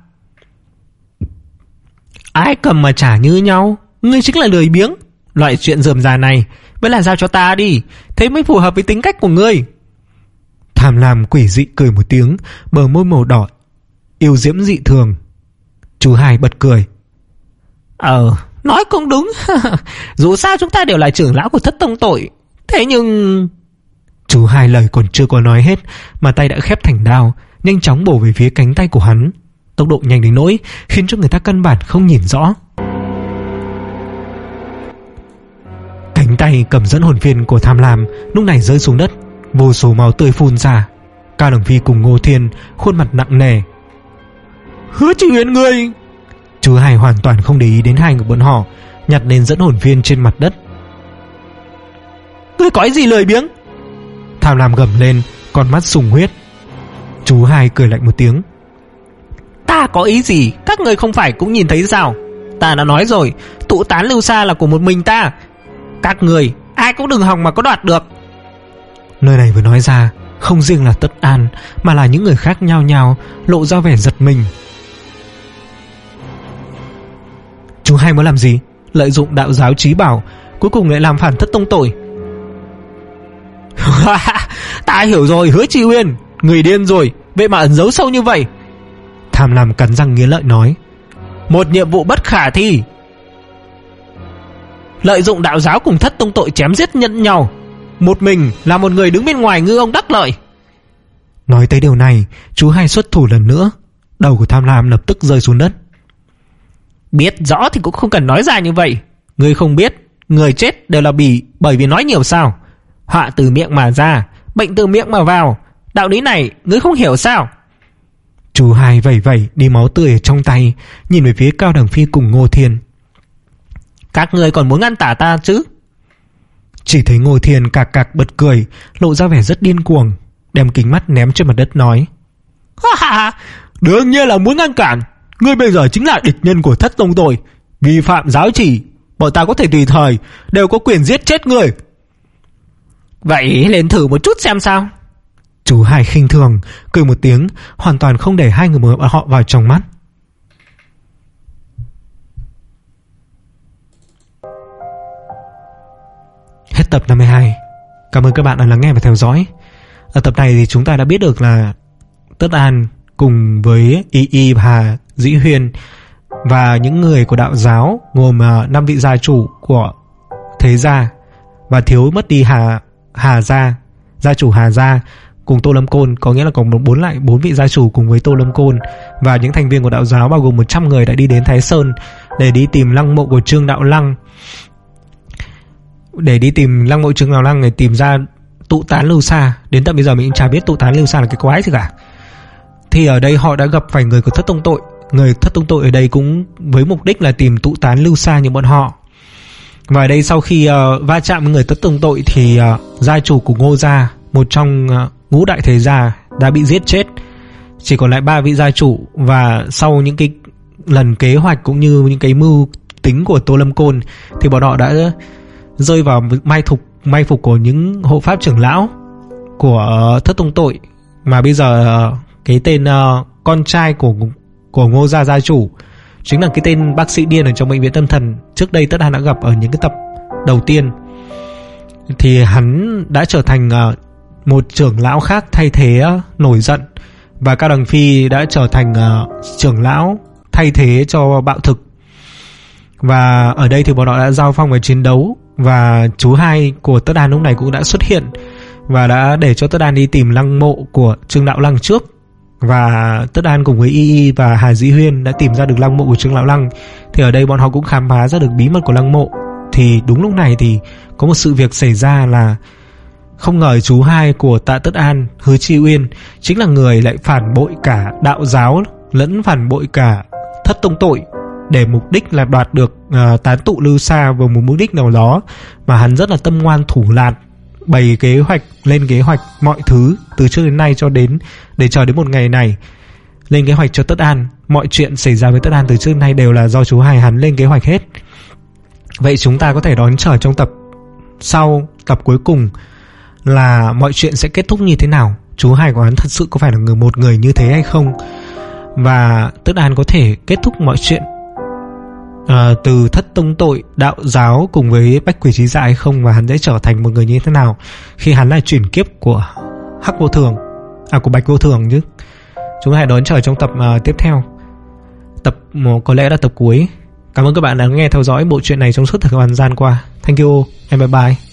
Ai cầm mà trả như nhau. Ngươi chính là lười biếng. Loại chuyện rườm rà này vẫn là giao cho ta đi, thế mới phù hợp với tính cách của ngươi. Tham Lam quỷ dị cười một tiếng, bờ môi màu đỏ yêu diễm dị thường. Chú Hai bật cười. Ờ, nói cũng đúng. Dù sao chúng ta đều là trưởng lão của Thất Tông Tội. Thế nhưng... Chú Hai lời còn chưa có nói hết mà tay đã khép thành đao, nhanh chóng bổ về phía cánh tay của hắn. Tốc độ nhanh đến nỗi khiến cho người ta căn bản không nhìn rõ. Cánh tay cầm dẫn hồn phiên của Tham Lam lúc này rơi xuống đất, vô số máu tươi phun ra. Cao Đồng Phi cùng Ngô Thiên khuôn mặt nặng nề. Hứa Chi Uyên ngươi! Chú Hai hoàn toàn không để ý đến hai người bọn họ, nhặt lên dẫn hồn phiên trên mặt đất. Ngươi có ý gì lười biếng? Tham Lam gầm lên, con mắt sùng huyết. Chú Hai cười lạnh một tiếng. Ta có ý gì các người không phải cũng nhìn thấy sao? Ta đã nói rồi, tụ tán lưu xa là của một mình ta. Các người ai cũng đừng hòng mà có đoạt được. Lời này vừa nói ra, không riêng là Tất An mà là những người khác nhao nhao lộ ra vẻ giật mình. Chú Hai muốn làm gì? Lợi dụng đạo giáo trí bảo, cuối cùng lại làm phản Thất Tông Tội. Ta hiểu rồi Hứa Chi Uyên, người điên rồi, vậy mà ẩn giấu sâu như vậy. Tham Lam cắn răng nghiến lợi nói. Một nhiệm vụ bất khả thi. Lợi dụng đạo giáo cùng Thất Tông Tội chém giết nhận nhau, một mình là một người đứng bên ngoài ngư ông đắc lợi. Nói tới điều này, chú Hai xuất thủ lần nữa. Đầu của Tham Lam lập tức rơi xuống đất. Biết rõ thì cũng không cần nói ra như vậy. Người không biết, người chết đều là bị bởi vì nói nhiều sao? Họa từ miệng mà ra, bệnh từ miệng mà vào. Đạo lý này ngươi không hiểu sao? Chú Hai vẩy vẩy đi máu tươi ở trong tay, nhìn về phía Cao Đồng Phi cùng Ngô Thiên. Các người còn muốn ngăn tả ta chứ? Chỉ thấy Ngô Thiên cạc cạc bật cười, lộ ra vẻ rất điên cuồng, đem kính mắt ném trên mặt đất nói. Đương nhiên là muốn ngăn cản. Ngươi bây giờ chính là địch nhân của Thất Tông Tội, vi phạm giáo chỉ, bọn ta có thể tùy thời đều có quyền giết chết ngươi. Vậy lên thử một chút xem sao. Chú Hai khinh thường cười một tiếng, hoàn toàn không để hai người bọn họ vào trong mắt. Hết tập năm mươi hai. Cảm ơn các bạn đã lắng nghe và theo dõi. Ở tập này thì chúng ta đã biết được là Tất An cùng với Y Y và Dĩ Huyền và những người của đạo giáo, gồm năm vị gia chủ của Thế Gia và thiếu mất đi Hà Hà Gia, gia chủ Hà Gia cùng Tô Lâm Côn, có nghĩa là còn bốn lại bốn vị gia chủ cùng với Tô Lâm Côn và những thành viên của đạo giáo bao gồm một trăm người đã đi đến Thái Sơn để đi tìm lăng mộ của Trương Đạo Lăng. để đi tìm lăng mộ Trương Lão Lăng để tìm ra tụ tán lưu xa. Đến tận bây giờ mình cũng chả biết tụ tán lưu xa là cái quái gì cả. Thì ở đây họ đã gặp phải người của Thất Tông Tội. Người Thất Tông Tội ở đây cũng với mục đích là tìm tụ tán lưu xa như bọn họ. Và ở đây sau khi uh, va chạm với người Thất Tông Tội thì uh, gia chủ của Ngô gia, một trong uh, ngũ đại thế gia, đã bị giết chết. Chỉ còn lại ba vị gia chủ. Và sau những cái lần kế hoạch cũng như những cái mưu tính của Tô Lâm Côn thì bọn họ đã rơi vào mai phục may phục của những hộ pháp trưởng lão của uh, Thất Tông Tội. Mà bây giờ uh, cái tên uh, con trai của của Ngô gia gia chủ chính là cái tên bác sĩ điên ở trong bệnh viện tâm thần trước đây Tất An đã gặp ở những cái tập đầu tiên. Thì hắn đã trở thành uh, một trưởng lão khác thay thế uh, nổi giận. Và Cao Đằng Phi đã trở thành uh, trưởng lão thay thế cho Bạo Thực. Và ở đây thì bọn họ đã giao phong và chiến đấu. Và chú hai của Tất An lúc này cũng đã xuất hiện và đã để cho Tất An đi tìm lăng mộ của Trương Lão Lăng trước. Và Tất An cùng với Y Y và Hà Dĩ Huyên đã tìm ra được lăng mộ của Trương Lão Lăng. Thì ở đây bọn họ cũng khám phá ra được bí mật của lăng mộ. Thì đúng lúc này thì có một sự việc xảy ra là không ngờ chú hai của Tạ Tất An, Hứa Chi Uyên, chính là người lại phản bội cả đạo giáo lẫn phản bội cả Thất Tông Tội để mục đích là đoạt được uh, tán tụ lưu xa vào một mục đích nào đó. Mà hắn rất là tâm ngoan thủ lạt, bày kế hoạch, lên kế hoạch mọi thứ từ trước đến nay cho đến để chờ đến một ngày này, lên kế hoạch cho Tất An. Mọi chuyện xảy ra với Tất An từ trước đến nay đều là do chú hai hắn lên kế hoạch hết. Vậy chúng ta có thể đón chờ trong tập sau, tập cuối cùng là mọi chuyện sẽ kết thúc như thế nào. Chú hai của hắn thật sự có phải là người một người như thế hay không, và Tất An có thể kết thúc mọi chuyện À, từ Thất Tông Tội, đạo giáo cùng với Bách Quỷ Trí Dạ hay không, và hắn sẽ trở thành một người như thế nào khi hắn là chuyển kiếp của Hắc Vô Thường, à của Bạch Vô Thường chứ. Chúng ta hãy đón chờ trong tập uh, tiếp theo. Tập uh, có lẽ là tập cuối. Cảm ơn các bạn đã nghe theo dõi bộ truyện này trong suốt thời gian qua. Thank you, and bye bye.